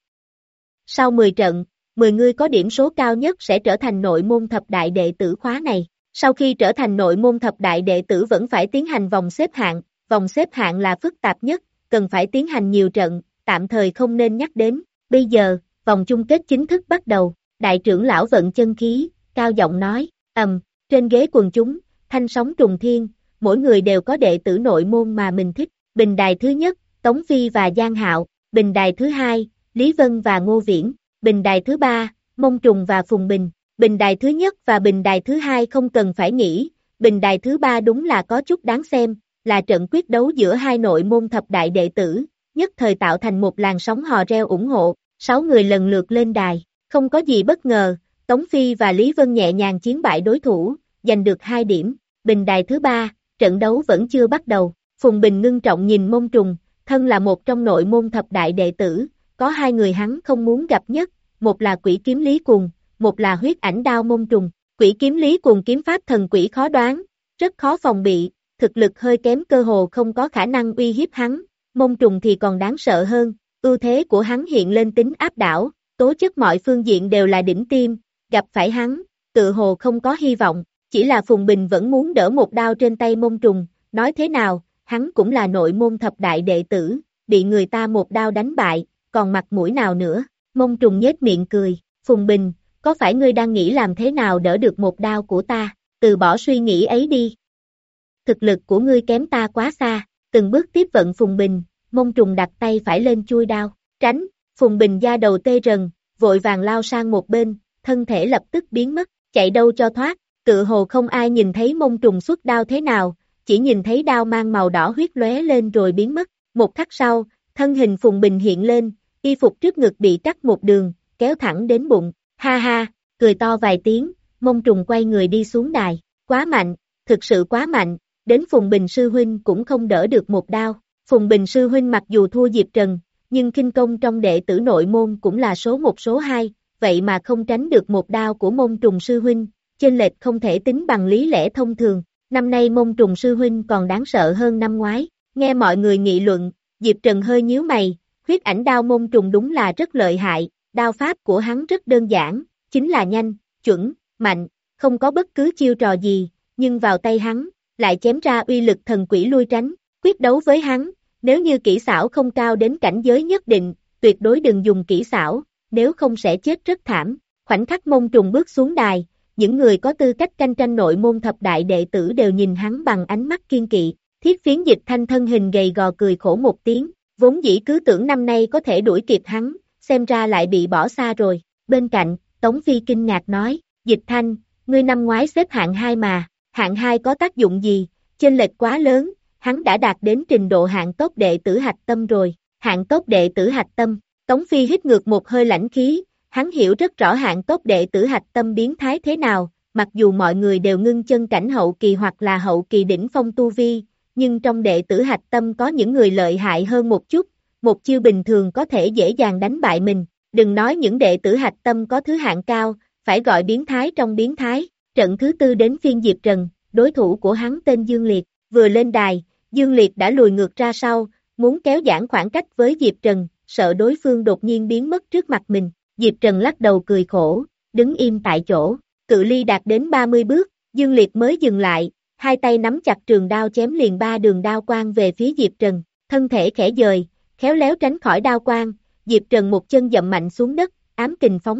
Sau mười trận, mười người có điểm số cao nhất sẽ trở thành nội môn thập đại đệ tử khóa này. Sau khi trở thành nội môn thập đại đệ tử vẫn phải tiến hành vòng xếp hạng, vòng xếp hạng là phức tạp nhất, cần phải tiến hành nhiều trận, tạm thời không nên nhắc đến. Bây giờ, vòng chung kết chính thức bắt đầu, đại trưởng lão vận chân khí, cao giọng nói, ầm, trên ghế quần chúng, thanh sóng trùng thiên, mỗi người đều có đệ tử nội môn mà mình thích, bình đài thứ nhất, Tống Phi và Giang Hạo, bình đài thứ hai, Lý Vân và Ngô Viễn, bình đài thứ ba, Mông Trùng và Phùng Bình, bình đài thứ nhất và bình đài thứ hai không cần phải nghĩ, bình đài thứ ba đúng là có chút đáng xem, là trận quyết đấu giữa hai nội môn thập đại đệ tử, nhất thời tạo thành một làn sóng hò reo ủng hộ, sáu người lần lượt lên đài, không có gì bất ngờ, Tống Phi và Lý Vân nhẹ nhàng chiến bại đối thủ, giành được hai điểm, bình đài thứ ba, trận đấu vẫn chưa bắt đầu, Phùng Bình ngưng trọng nhìn Mông Trùng, thân là một trong nội môn thập đại đệ tử, có hai người hắn không muốn gặp nhất, một là quỷ kiếm Lý Cuồng, một là huyết ảnh đao Mông Trùng, quỷ kiếm Lý Cuồng kiếm pháp thần quỷ khó đoán, rất khó phòng bị, thực lực hơi kém cơ hồ không có khả năng uy hiếp hắn, Mông Trùng thì còn đáng sợ hơn, ưu thế của hắn hiện lên tính áp đảo, tố chất mọi phương diện đều là đỉnh tiêm, gặp phải hắn, tự hồ không có hy vọng, chỉ là Phùng Bình vẫn muốn đỡ một đao trên tay Mông Trùng, nói thế nào, hắn cũng là nội môn thập đại đệ tử, bị người ta một đao đánh bại, còn mặt mũi nào nữa, Mông Trùng nhếch miệng cười, Phùng Bình, có phải ngươi đang nghĩ làm thế nào đỡ được một đao của ta, từ bỏ suy nghĩ ấy đi. Thực lực của ngươi kém ta quá xa, từng bước tiếp vận Phùng Bình, Mông Trùng đặt tay phải lên chui đao, tránh, Phùng Bình da đầu tê rần, vội vàng lao sang một bên, thân thể lập tức biến mất, chạy đâu cho thoát, tự hồ không ai nhìn thấy Mông Trùng xuất đao thế nào, chỉ nhìn thấy đao mang màu đỏ huyết lóe lên rồi biến mất, một khắc sau, thân hình Phùng Bình hiện lên, y phục trước ngực bị cắt một đường, kéo thẳng đến bụng, ha ha, cười to vài tiếng, Mông Trùng quay người đi xuống đài, quá mạnh, thực sự quá mạnh, đến Phùng Bình sư huynh cũng không đỡ được một đao, Phùng Bình sư huynh mặc dù thua Diệp Trần, nhưng khinh công trong đệ tử nội môn cũng là số một số hai, vậy mà không tránh được một đao của Mông Trùng sư huynh, chênh lệch không thể tính bằng lý lẽ thông thường, năm nay Mông Trùng sư huynh còn đáng sợ hơn năm ngoái, nghe mọi người nghị luận, Diệp Trần hơi nhíu mày, huyết ảnh đao Mông Trùng đúng là rất lợi hại, đao pháp của hắn rất đơn giản, chính là nhanh, chuẩn, mạnh, không có bất cứ chiêu trò gì, nhưng vào tay hắn, lại chém ra uy lực thần quỷ lui tránh, quyết đấu với hắn, nếu như kỹ xảo không cao đến cảnh giới nhất định, tuyệt đối đừng dùng kỹ xảo, nếu không sẽ chết rất thảm, khoảnh khắc Mông Trùng bước xuống đài, những người có tư cách cạnh tranh nội môn thập đại đệ tử đều nhìn hắn bằng ánh mắt kiên kỵ, Thiết Phiến Dịch Thanh thân hình gầy gò cười khổ một tiếng, vốn dĩ cứ tưởng năm nay có thể đuổi kịp hắn, xem ra lại bị bỏ xa rồi, bên cạnh, Tống Phi kinh ngạc nói, Dịch Thanh, ngươi năm ngoái xếp hạng hai mà, hạng hai có tác dụng gì, chênh lệch quá lớn, hắn đã đạt đến trình độ hạng tốt đệ tử hạch tâm rồi, hạng tốt đệ tử hạch tâm, Tống Phi hít ngược một hơi lãnh khí, hắn hiểu rất rõ hạng tốt đệ tử hạch tâm biến thái thế nào, mặc dù mọi người đều ngưng chân cảnh hậu kỳ hoặc là hậu kỳ đỉnh phong tu vi, nhưng trong đệ tử hạch tâm có những người lợi hại hơn một chút, một chiêu bình thường có thể dễ dàng đánh bại mình, đừng nói những đệ tử hạch tâm có thứ hạng cao, phải gọi biến thái trong biến thái, trận thứ tư đến phiên Diệp Trần, đối thủ của hắn tên Dương Liệt, vừa lên đài, Dương Liệt đã lùi ngược ra sau, muốn kéo giãn khoảng cách với Diệp Trần, sợ đối phương đột nhiên biến mất trước mặt mình, Diệp Trần lắc đầu cười khổ, đứng im tại chỗ, cự ly đạt đến ba mươi bước, Dương Liệt mới dừng lại, hai tay nắm chặt trường đao chém liền ba đường đao quang về phía Diệp Trần, thân thể khẽ dời, khéo léo tránh khỏi đao quang, Diệp Trần một chân dậm mạnh xuống đất, ám kình phóng xuất,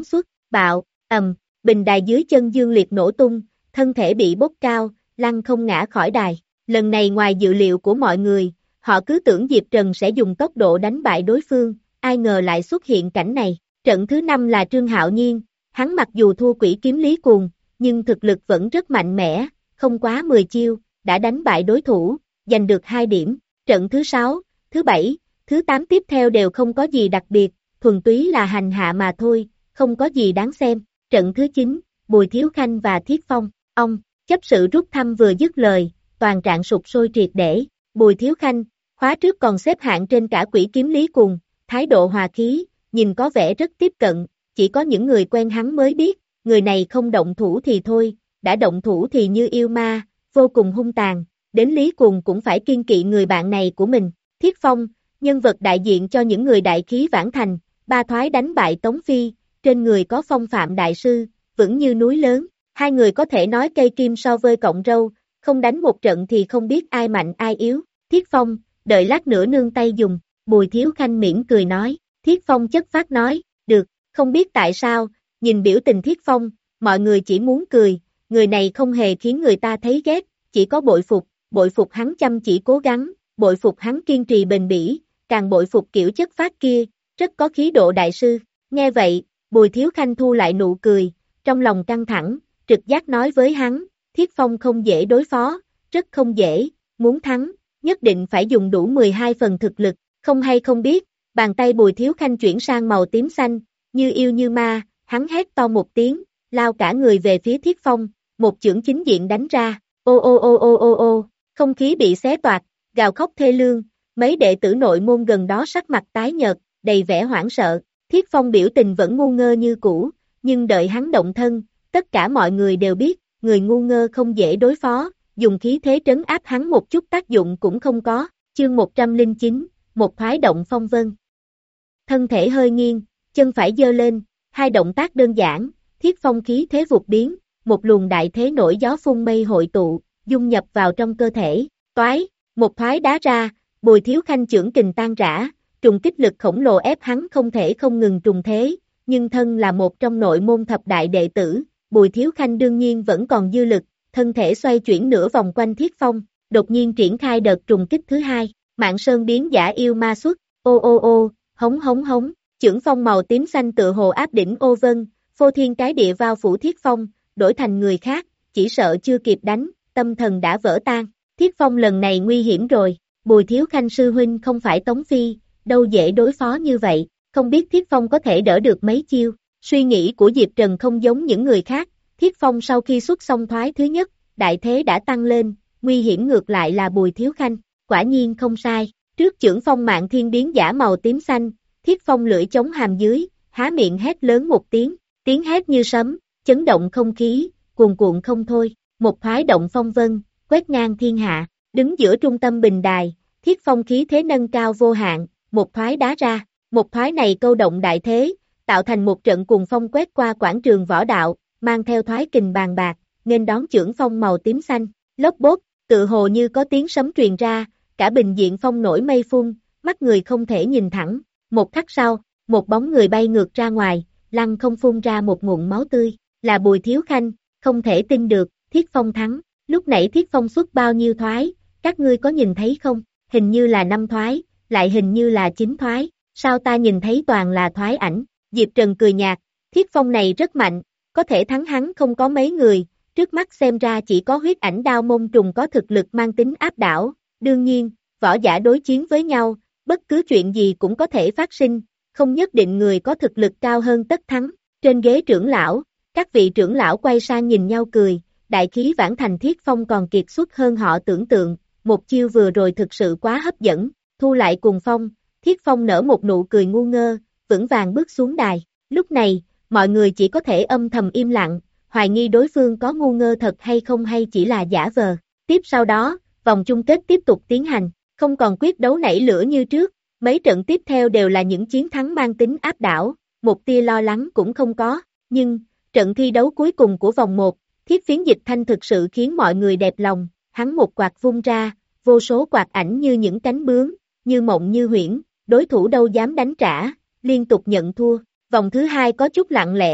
bạo, ầm, bình đài dưới chân Dương Liệt nổ tung, thân thể bị bốc cao, lăn không ngã khỏi đài. Lần này ngoài dự liệu của mọi người, họ cứ tưởng Diệp Trần sẽ dùng tốc độ đánh bại đối phương, ai ngờ lại xuất hiện cảnh này. Trận thứ năm là Trương Hạo Nhiên, hắn mặc dù thua quỷ kiếm Lý Cuồng, nhưng thực lực vẫn rất mạnh mẽ, không quá mười chiêu, đã đánh bại đối thủ, giành được hai điểm. Trận thứ sáu, thứ bảy, thứ tám tiếp theo đều không có gì đặc biệt, thuần túy là hành hạ mà thôi, không có gì đáng xem. Trận thứ chín, Bùi Thiếu Khanh và Thiết Phong, ông, chấp sự rút thăm vừa dứt lời, toàn trạng sụp sôi triệt để. Bùi Thiếu Khanh, khóa trước còn xếp hạng trên cả quỷ kiếm Lý Cuồng, thái độ hòa khí, nhìn có vẻ rất tiếp cận, chỉ có những người quen hắn mới biết, người này không động thủ thì thôi, đã động thủ thì như yêu ma, vô cùng hung tàn, đến Lý Cuồng cũng phải kiêng kỵ người bạn này của mình. Thiết Phong, nhân vật đại diện cho những người đại khí vãn thành, ba thoái đánh bại Tống Phi, trên người có phong phạm đại sư, vững như núi lớn, hai người có thể nói cây kim so với cọng râu, không đánh một trận thì không biết ai mạnh ai yếu. Thiết Phong, đợi lát nữa nương tay dùng, Bùi Thiếu Khanh mỉm cười nói. Thiết Phong chất phát nói, được, không biết tại sao, nhìn biểu tình Thiết Phong, mọi người chỉ muốn cười, người này không hề khiến người ta thấy ghét, chỉ có bội phục, bội phục hắn chăm chỉ cố gắng, bội phục hắn kiên trì bền bỉ, càng bội phục kiểu chất phát kia, rất có khí độ đại sư. Nghe vậy, Bùi Thiếu Khanh thu lại nụ cười, trong lòng căng thẳng, trực giác nói với hắn, Thiết Phong không dễ đối phó, rất không dễ, muốn thắng, nhất định phải dùng đủ mười hai phần thực lực, không hay không biết. Bàn tay Bùi Thiếu Khanh chuyển sang màu tím xanh, như yêu như ma, hắn hét to một tiếng, lao cả người về phía Thiết Phong, một chưởng chính diện đánh ra, ô ô ô ô ô ô, không khí bị xé toạc, gào khóc thê lương, mấy đệ tử nội môn gần đó sắc mặt tái nhợt, đầy vẻ hoảng sợ, Thiết Phong biểu tình vẫn ngu ngơ như cũ, nhưng đợi hắn động thân, tất cả mọi người đều biết, người ngu ngơ không dễ đối phó, dùng khí thế trấn áp hắn một chút tác dụng cũng không có. Chương một trăm lẻ chín, một thoái động phong vân. Thân thể hơi nghiêng, chân phải giơ lên, hai động tác đơn giản, Thiết Phong khí thế vụt biến, một luồng đại thế nổi gió phun mây hội tụ, dung nhập vào trong cơ thể, toái, một thoái đá ra, Bùi Thiếu Khanh chưởng kình tan rã, trùng kích lực khổng lồ ép hắn không thể không ngừng trùng thế, nhưng thân là một trong nội môn thập đại đệ tử, Bùi Thiếu Khanh đương nhiên vẫn còn dư lực, thân thể xoay chuyển nửa vòng quanh Thiết Phong, đột nhiên triển khai đợt trùng kích thứ hai, Mạng Sơn biến giả yêu ma xuất, ô ô ô, hống hống hống, chưởng phong màu tím xanh tựa hồ áp đỉnh ô vân, phô thiên cái địa vào phủ Thiết Phong, đổi thành người khác, chỉ sợ chưa kịp đánh, tâm thần đã vỡ tan, Thiết Phong lần này nguy hiểm rồi, Bùi Thiếu Khanh sư huynh không phải Tống Phi, đâu dễ đối phó như vậy, không biết Thiết Phong có thể đỡ được mấy chiêu, suy nghĩ của Diệp Trần không giống những người khác, Thiết Phong sau khi xuất xong thoái thứ nhất, đại thế đã tăng lên, nguy hiểm ngược lại là Bùi Thiếu Khanh, quả nhiên không sai, trước chưởng phong mạng thiên biến giả màu tím xanh, Thiết Phong lưỡi chống hàm dưới, há miệng hét lớn một tiếng, tiếng hét như sấm, chấn động không khí, cuồn cuộn không thôi, một thoái động phong vân, quét ngang thiên hạ, đứng giữa trung tâm bình đài, Thiết Phong khí thế nâng cao vô hạn, một thoái đá ra, một thoái này câu động đại thế, tạo thành một trận cuồng phong quét qua quảng trường võ đạo, mang theo thoái kình bàn bạc, nên đón chưởng phong màu tím xanh, lốc bốt, tự hồ như có tiếng sấm truyền ra, cả bình diện phong nổi mây phun, mắt người không thể nhìn thẳng, một khắc sau, một bóng người bay ngược ra ngoài, lăn không phun ra một ngụm máu tươi, là Bùi Thiếu Khanh, không thể tin được, Thiết Phong thắng, lúc nãy Thiết Phong xuất bao nhiêu thoái, các ngươi có nhìn thấy không, hình như là năm thoái, lại hình như là chín thoái, sao ta nhìn thấy toàn là thoái ảnh, Diệp Trần cười nhạt, Thiết Phong này rất mạnh, có thể thắng hắn không có mấy người, trước mắt xem ra chỉ có huyết ảnh đao môn trùng có thực lực mang tính áp đảo, đương nhiên, võ giả đối chiến với nhau, bất cứ chuyện gì cũng có thể phát sinh, không nhất định người có thực lực cao hơn tất thắng, trên ghế trưởng lão, các vị trưởng lão quay sang nhìn nhau cười, đại khí vãn thành Thiết Phong còn kiệt xuất hơn họ tưởng tượng, một chiêu vừa rồi thực sự quá hấp dẫn, thu lại cùng phong, Thiết Phong nở một nụ cười ngu ngơ, vững vàng bước xuống đài, lúc này, mọi người chỉ có thể âm thầm im lặng, hoài nghi đối phương có ngu ngơ thật hay không hay chỉ là giả vờ, tiếp sau đó, vòng chung kết tiếp tục tiến hành, không còn quyết đấu nảy lửa như trước, mấy trận tiếp theo đều là những chiến thắng mang tính áp đảo, một tia lo lắng cũng không có, nhưng, trận thi đấu cuối cùng của vòng một, Thiết Phiến Dịch Thanh thực sự khiến mọi người đẹp lòng, hắn một quạt vung ra, vô số quạt ảnh như những cánh bướm, như mộng như huyễn, đối thủ đâu dám đánh trả, liên tục nhận thua, vòng thứ hai có chút lặng lẽ,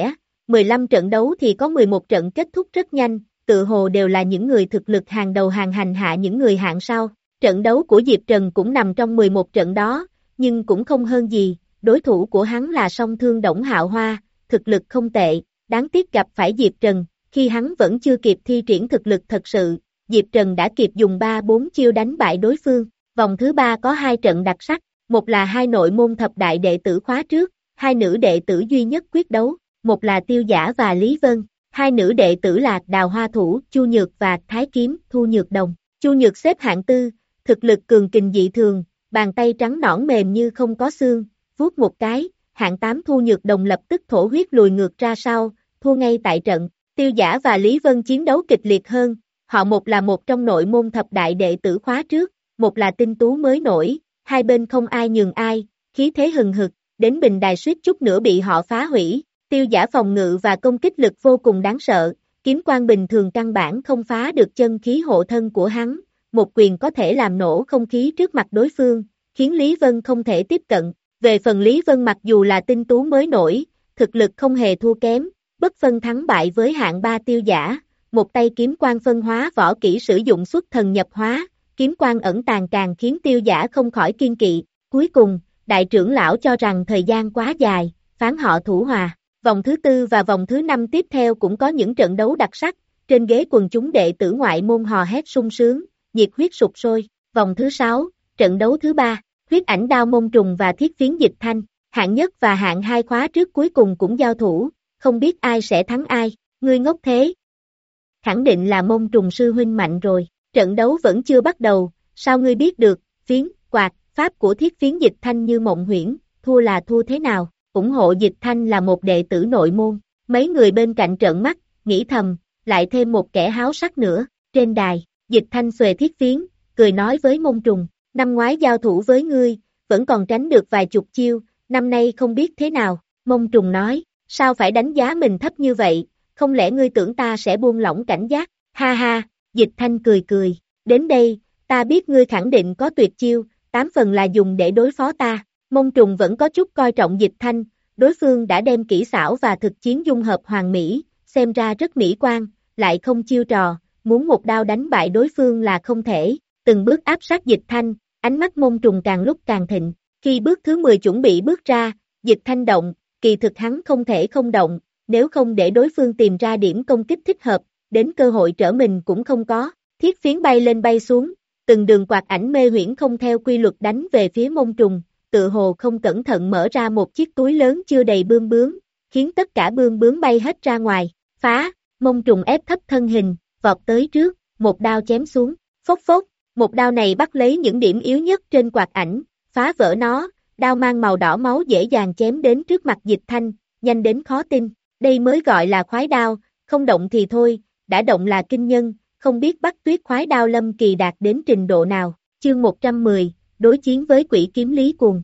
mười lăm trận đấu thì có mười một trận kết thúc rất nhanh, tự hồ đều là những người thực lực hàng đầu hàng hành hạ những người hạng sau. Trận đấu của Diệp Trần cũng nằm trong mười một trận đó, nhưng cũng không hơn gì, đối thủ của hắn là song thương Đổng Hạo Hoa, thực lực không tệ, đáng tiếc gặp phải Diệp Trần, khi hắn vẫn chưa kịp thi triển thực lực thật sự, Diệp Trần đã kịp dùng ba bốn chiêu đánh bại đối phương. Vòng thứ ba có hai trận đặc sắc, một là hai nội môn thập đại đệ tử khóa trước, hai nữ đệ tử duy nhất quyết đấu, một là Tiêu Giả và Lý Vân, hai nữ đệ tử là Đào Hoa Thủ, Chu Nhược và Thái Kiếm, Thu Nhược Đồng. Chu Nhược xếp hạng tư, thực lực cường kình dị thường, bàn tay trắng nõn mềm như không có xương, vuốt một cái, hạng tám Thu Nhược Đồng lập tức thổ huyết lùi ngược ra sau, thua ngay tại trận. Tiêu Giả và Lý Vân chiến đấu kịch liệt hơn, họ một là một trong nội môn thập đại đệ tử khóa trước, một là tinh tú mới nổi, hai bên không ai nhường ai, khí thế hừng hực, đến bình đài suýt chút nữa bị họ phá hủy. Tiêu Giả phòng ngự và công kích lực vô cùng đáng sợ, kiếm quang bình thường căn bản không phá được chân khí hộ thân của hắn, một quyền có thể làm nổ không khí trước mặt đối phương, khiến Lý Vân không thể tiếp cận. Về phần Lý Vân mặc dù là tinh tú mới nổi, thực lực không hề thua kém, bất phân thắng bại với hạng ba Tiêu Giả, một tay kiếm quang phân hóa võ kỹ sử dụng xuất thần nhập hóa, kiếm quang ẩn tàng càng khiến Tiêu Giả không khỏi kiên kỵ. Cuối cùng, đại trưởng lão cho rằng thời gian quá dài, phán họ thủ hòa. Vòng thứ tư và vòng thứ năm tiếp theo cũng có những trận đấu đặc sắc, trên ghế quần chúng đệ tử ngoại môn hò hét sung sướng, nhiệt huyết sục sôi. Vòng thứ sáu, trận đấu thứ ba, Huyết Ảnh Đao Mông Trùng và Thiết Phiến Dịch Thanh, hạng nhất và hạng hai khóa trước cuối cùng cũng giao thủ, không biết ai sẽ thắng ai, ngươi ngốc thế. Khẳng định là Mông Trùng sư huynh mạnh rồi, trận đấu vẫn chưa bắt đầu, sao ngươi biết được, phiến, quạt, pháp của Thiết Phiến Dịch Thanh như mộng huyễn, thua là thua thế nào, ủng hộ Dịch Thanh là một đệ tử nội môn, mấy người bên cạnh trợn mắt, nghĩ thầm, lại thêm một kẻ háo sắc nữa, trên đài, Dịch Thanh xuề thiết phiến, cười nói với Mông Trùng, năm ngoái giao thủ với ngươi, vẫn còn tránh được vài chục chiêu, năm nay không biết thế nào, Mông Trùng nói, sao phải đánh giá mình thấp như vậy, không lẽ ngươi tưởng ta sẽ buông lỏng cảnh giác, ha ha, Dịch Thanh cười cười, đến đây, ta biết ngươi khẳng định có tuyệt chiêu, tám phần là dùng để đối phó ta, Mông Trùng vẫn có chút coi trọng Dịch Thanh, đối phương đã đem kỹ xảo và thực chiến dung hợp hoàn mỹ, xem ra rất mỹ quan, lại không chiêu trò, muốn một đao đánh bại đối phương là không thể, từng bước áp sát Dịch Thanh, ánh mắt Mông Trùng càng lúc càng thịnh, khi bước thứ mười chuẩn bị bước ra, Dịch Thanh động, kỳ thực hắn không thể không động, nếu không để đối phương tìm ra điểm công kích thích hợp, đến cơ hội trở mình cũng không có, thiết phiến bay lên bay xuống, từng đường quạt ảnh mê huyễn không theo quy luật đánh về phía Mông Trùng, tự hồ không cẩn thận mở ra một chiếc túi lớn chưa đầy bươm bướm, khiến tất cả bươm bướm bay hết ra ngoài, phá, Mông Trùng ép thấp thân hình, vọt tới trước, một đao chém xuống, phốc phốc, một đao này bắt lấy những điểm yếu nhất trên quạt ảnh, phá vỡ nó, đao mang màu đỏ máu dễ dàng chém đến trước mặt Dịch Thanh, nhanh đến khó tin, đây mới gọi là khoái đao, không động thì thôi, đã động là kinh nhân, không biết Bắc Tuyết khoái đao Lâm Kỳ đạt đến trình độ nào, chương một trăm mười, đối chiến với quỷ kiếm Lý Cuồng.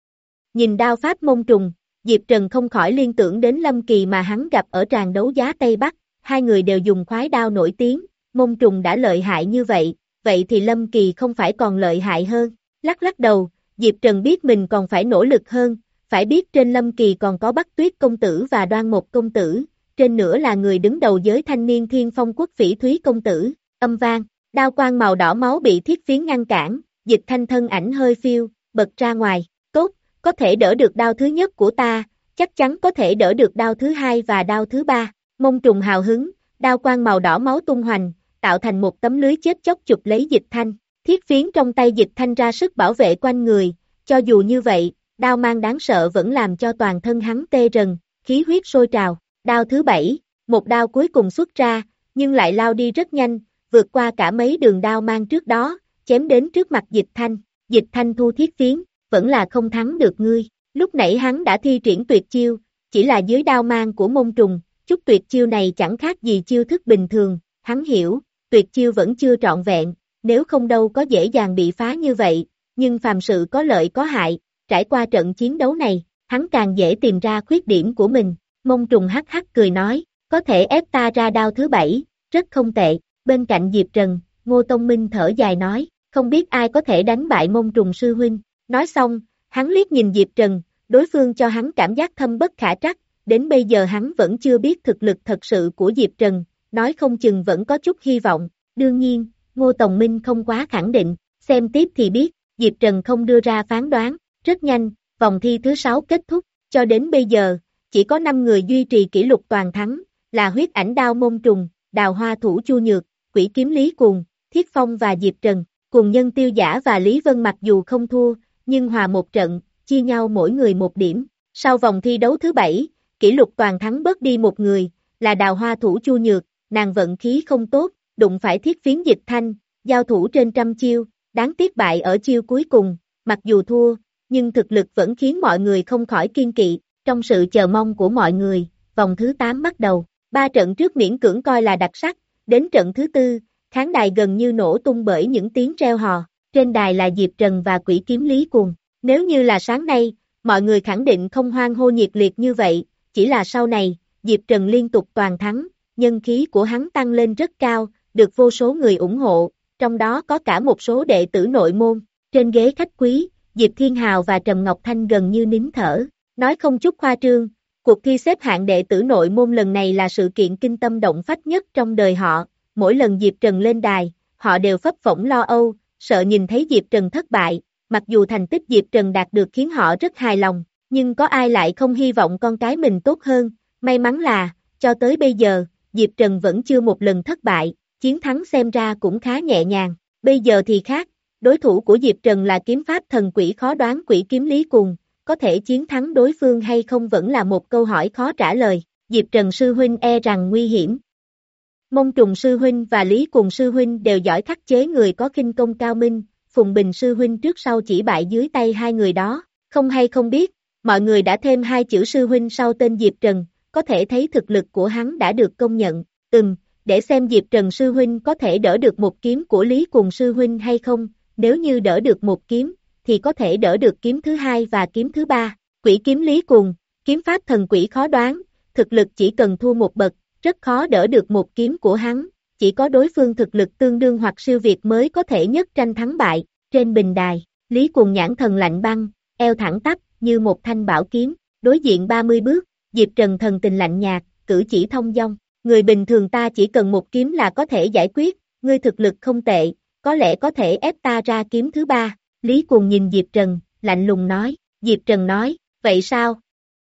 Nhìn đao pháp Mông Trùng, Diệp Trần không khỏi liên tưởng đến Lâm Kỳ mà hắn gặp ở tràng đấu giá Tây Bắc, hai người đều dùng khoái đao nổi tiếng, Mông Trùng đã lợi hại như vậy, vậy thì Lâm Kỳ không phải còn lợi hại hơn, lắc lắc đầu, Diệp Trần biết mình còn phải nỗ lực hơn, phải biết trên Lâm Kỳ còn có Bắc Tuyết công tử và Đoan Mộc công tử, trên nữa là người đứng đầu giới thanh niên Thiên Phong quốc Phỉ Thúy công tử, âm vang, đao quang màu đỏ máu bị thiết phiến ngăn cản, Dịch Thanh thân ảnh hơi phiêu, bật ra ngoài, tốt, có thể đỡ được đao thứ nhất của ta, chắc chắn có thể đỡ được đao thứ hai và đao thứ ba, Mông Trùng hào hứng, đao quang màu đỏ máu tung hoành, tạo thành một tấm lưới chết chóc chụp lấy Dịch Thanh, thiết phiến trong tay Dịch Thanh ra sức bảo vệ quanh người, cho dù như vậy, đao mang đáng sợ vẫn làm cho toàn thân hắn tê rần, khí huyết sôi trào, đao thứ bảy, một đao cuối cùng xuất ra, nhưng lại lao đi rất nhanh, vượt qua cả mấy đường đao mang trước đó, chém đến trước mặt Dịch Thanh, Dịch Thanh thu thiết phiến, vẫn là không thắng được ngươi, lúc nãy hắn đã thi triển tuyệt chiêu, chỉ là dưới đao mang của Mông Trùng, chút tuyệt chiêu này chẳng khác gì chiêu thức bình thường, hắn hiểu, tuyệt chiêu vẫn chưa trọn vẹn, nếu không đâu có dễ dàng bị phá như vậy, nhưng phàm sự có lợi có hại, trải qua trận chiến đấu này, hắn càng dễ tìm ra khuyết điểm của mình, Mông Trùng hắc hắc cười nói, có thể ép ta ra đao thứ bảy, rất không tệ, bên cạnh Diệp Trần, Ngô Tông Minh thở dài nói, không biết ai có thể đánh bại Mông Trùng sư huynh, nói xong, hắn liếc nhìn Diệp Trần, đối phương cho hắn cảm giác thâm bất khả trắc, đến bây giờ hắn vẫn chưa biết thực lực thật sự của Diệp Trần, nói không chừng vẫn có chút hy vọng. Đương nhiên, Ngô Tòng Minh không quá khẳng định, xem tiếp thì biết, Diệp Trần không đưa ra phán đoán. Rất nhanh, vòng thi thứ sáu kết thúc, cho đến bây giờ, chỉ có năm người duy trì kỷ lục toàn thắng, là Huyết Ảnh Đao Môn Trùng, Đào Hoa Thủ Chu Nhược, Quỷ Kiếm Lý Cuồng, Thiết Phong và Diệp Trần. Cùng Nhân Tiêu Giả và Lý Vân mặc dù không thua, nhưng hòa một trận, chia nhau mỗi người một điểm. Sau vòng thi đấu thứ bảy, kỷ lục toàn thắng bớt đi một người, là Đào Hoa Thủ Chu Nhược, nàng vận khí không tốt, đụng phải Thiết Phiến Dịch Thanh, giao thủ trên trăm chiêu, đáng tiếc bại ở chiêu cuối cùng, mặc dù thua, nhưng thực lực vẫn khiến mọi người không khỏi kiên kỵ. Trong sự chờ mong của mọi người, vòng thứ tám bắt đầu, ba trận trước miễn cưỡng coi là đặc sắc, đến trận thứ tư, khán đài gần như nổ tung bởi những tiếng reo hò, trên đài là Diệp Trần và Quỷ Kiếm Lý Cuồng. Nếu như là sáng nay, mọi người khẳng định không hoan hô nhiệt liệt như vậy, chỉ là sau này, Diệp Trần liên tục toàn thắng, nhân khí của hắn tăng lên rất cao, được vô số người ủng hộ, trong đó có cả một số đệ tử nội môn. Trên ghế khách quý, Diệp Thiên Hào và Trầm Ngọc Thanh gần như nín thở, nói không chút khoa trương, cuộc thi xếp hạng đệ tử nội môn lần này là sự kiện kinh tâm động phách nhất trong đời họ. Mỗi lần Diệp Trần lên đài, họ đều phấp phỏng lo âu, sợ nhìn thấy Diệp Trần thất bại, mặc dù thành tích Diệp Trần đạt được khiến họ rất hài lòng, nhưng có ai lại không hy vọng con cái mình tốt hơn. May mắn là, cho tới bây giờ, Diệp Trần vẫn chưa một lần thất bại, chiến thắng xem ra cũng khá nhẹ nhàng. Bây giờ thì khác, đối thủ của Diệp Trần là kiếm pháp thần quỷ khó đoán Quỷ Kiếm Lý Cuồng, có thể chiến thắng đối phương hay không vẫn là một câu hỏi khó trả lời. Diệp Trần sư huynh e rằng nguy hiểm. Mông Trùng sư huynh và Lý Cuồng sư huynh đều giỏi khắc chế người có khinh công cao minh, Phùng Bình sư huynh trước sau chỉ bại dưới tay hai người đó, không hay không biết, mọi người đã thêm hai chữ sư huynh sau tên Diệp Trần, có thể thấy thực lực của hắn đã được công nhận. Ừm, để xem Diệp Trần sư huynh có thể đỡ được một kiếm của Lý Cuồng sư huynh hay không, nếu như đỡ được một kiếm, thì có thể đỡ được kiếm thứ hai và kiếm thứ ba. Quỷ Kiếm Lý Cuồng, kiếm pháp thần quỷ khó đoán, thực lực chỉ cần thua một bậc, rất khó đỡ được một kiếm của hắn, chỉ có đối phương thực lực tương đương hoặc siêu việt mới có thể nhất tranh thắng bại. Trên bình đài, Lý Cuồng nhãn thần lạnh băng, eo thẳng tắp, như một thanh bảo kiếm, đối diện ba mươi bước, Diệp Trần thần tình lạnh nhạt, cử chỉ thông dong, người bình thường ta chỉ cần một kiếm là có thể giải quyết, ngươi thực lực không tệ, có lẽ có thể ép ta ra kiếm thứ ba. Lý Cuồng nhìn Diệp Trần, lạnh lùng nói. Diệp Trần nói, vậy sao?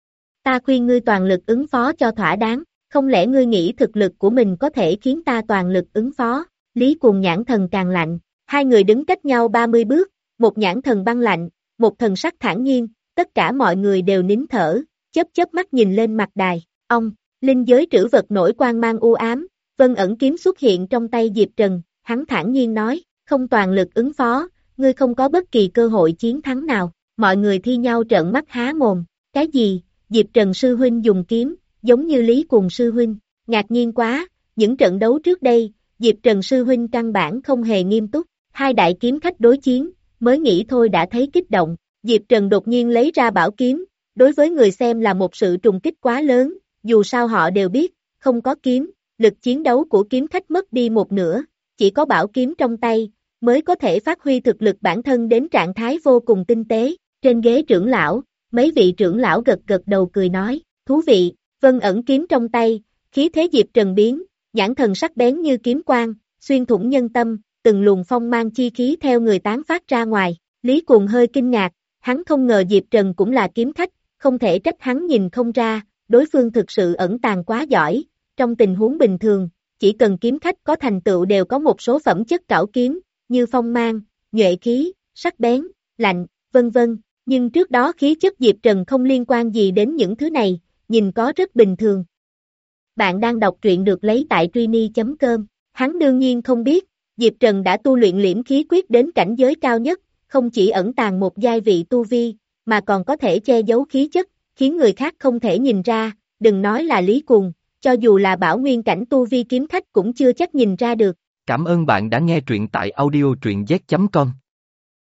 Ta khuyên ngươi toàn lực ứng phó cho thỏa đáng, không lẽ ngươi nghĩ thực lực của mình có thể khiến ta toàn lực ứng phó? Lý Cuồng nhãn thần càng lạnh, hai người đứng cách nhau ba mươi bước, một nhãn thần băng lạnh, một thần sắc thản nhiên, tất cả mọi người đều nín thở, chớp chớp mắt nhìn lên mặt đài. Ông, linh giới trữ vật nổi quang mang u ám, Vân Ẩn kiếm xuất hiện trong tay Diệp Trần, hắn thản nhiên nói, không toàn lực ứng phó, ngươi không có bất kỳ cơ hội chiến thắng nào. Mọi người thi nhau trợn mắt há mồm, cái gì? Diệp Trần sư huynh dùng kiếm, giống như Lý Cuồng sư huynh, ngạc nhiên quá, những trận đấu trước đây, Diệp Trần sư huynh căn bản không hề nghiêm túc, hai đại kiếm khách đối chiến, mới nghĩ thôi đã thấy kích động. Diệp Trần đột nhiên lấy ra bảo kiếm, đối với người xem là một sự trùng kích quá lớn, dù sao họ đều biết, không có kiếm, lực chiến đấu của kiếm khách mất đi một nửa, chỉ có bảo kiếm trong tay, mới có thể phát huy thực lực bản thân đến trạng thái vô cùng tinh tế. Trên ghế trưởng lão, mấy vị trưởng lão gật gật đầu cười nói, thú vị. Vân Ẩn kiếm trong tay, khí thế Diệp Trần biến, nhãn thần sắc bén như kiếm quang, xuyên thủng nhân tâm, từng luồng phong mang chi khí theo người tán phát ra ngoài. Lý Cuồng hơi kinh ngạc, hắn không ngờ Diệp Trần cũng là kiếm khách, không thể trách hắn nhìn không ra, đối phương thực sự ẩn tàng quá giỏi. Trong tình huống bình thường, chỉ cần kiếm khách có thành tựu đều có một số phẩm chất cảo kiếm, như phong mang, nhuệ khí, sắc bén, lạnh, vân vân. Nhưng trước đó khí chất Diệp Trần không liên quan gì đến những thứ này, nhìn có rất bình thường. Bạn đang đọc truyện được lấy tại Trini chấm com. Hắn đương nhiên không biết, Diệp Trần đã tu luyện liễm khí quyết đến cảnh giới cao nhất, không chỉ ẩn tàng một giai vị tu vi, mà còn có thể che giấu khí chất, khiến người khác không thể nhìn ra, đừng nói là Lý Cuồng, cho dù là bảo nguyên cảnh tu vi kiếm khách cũng chưa chắc nhìn ra được. Cảm ơn bạn đã nghe truyện tại audio truyện z chấm com.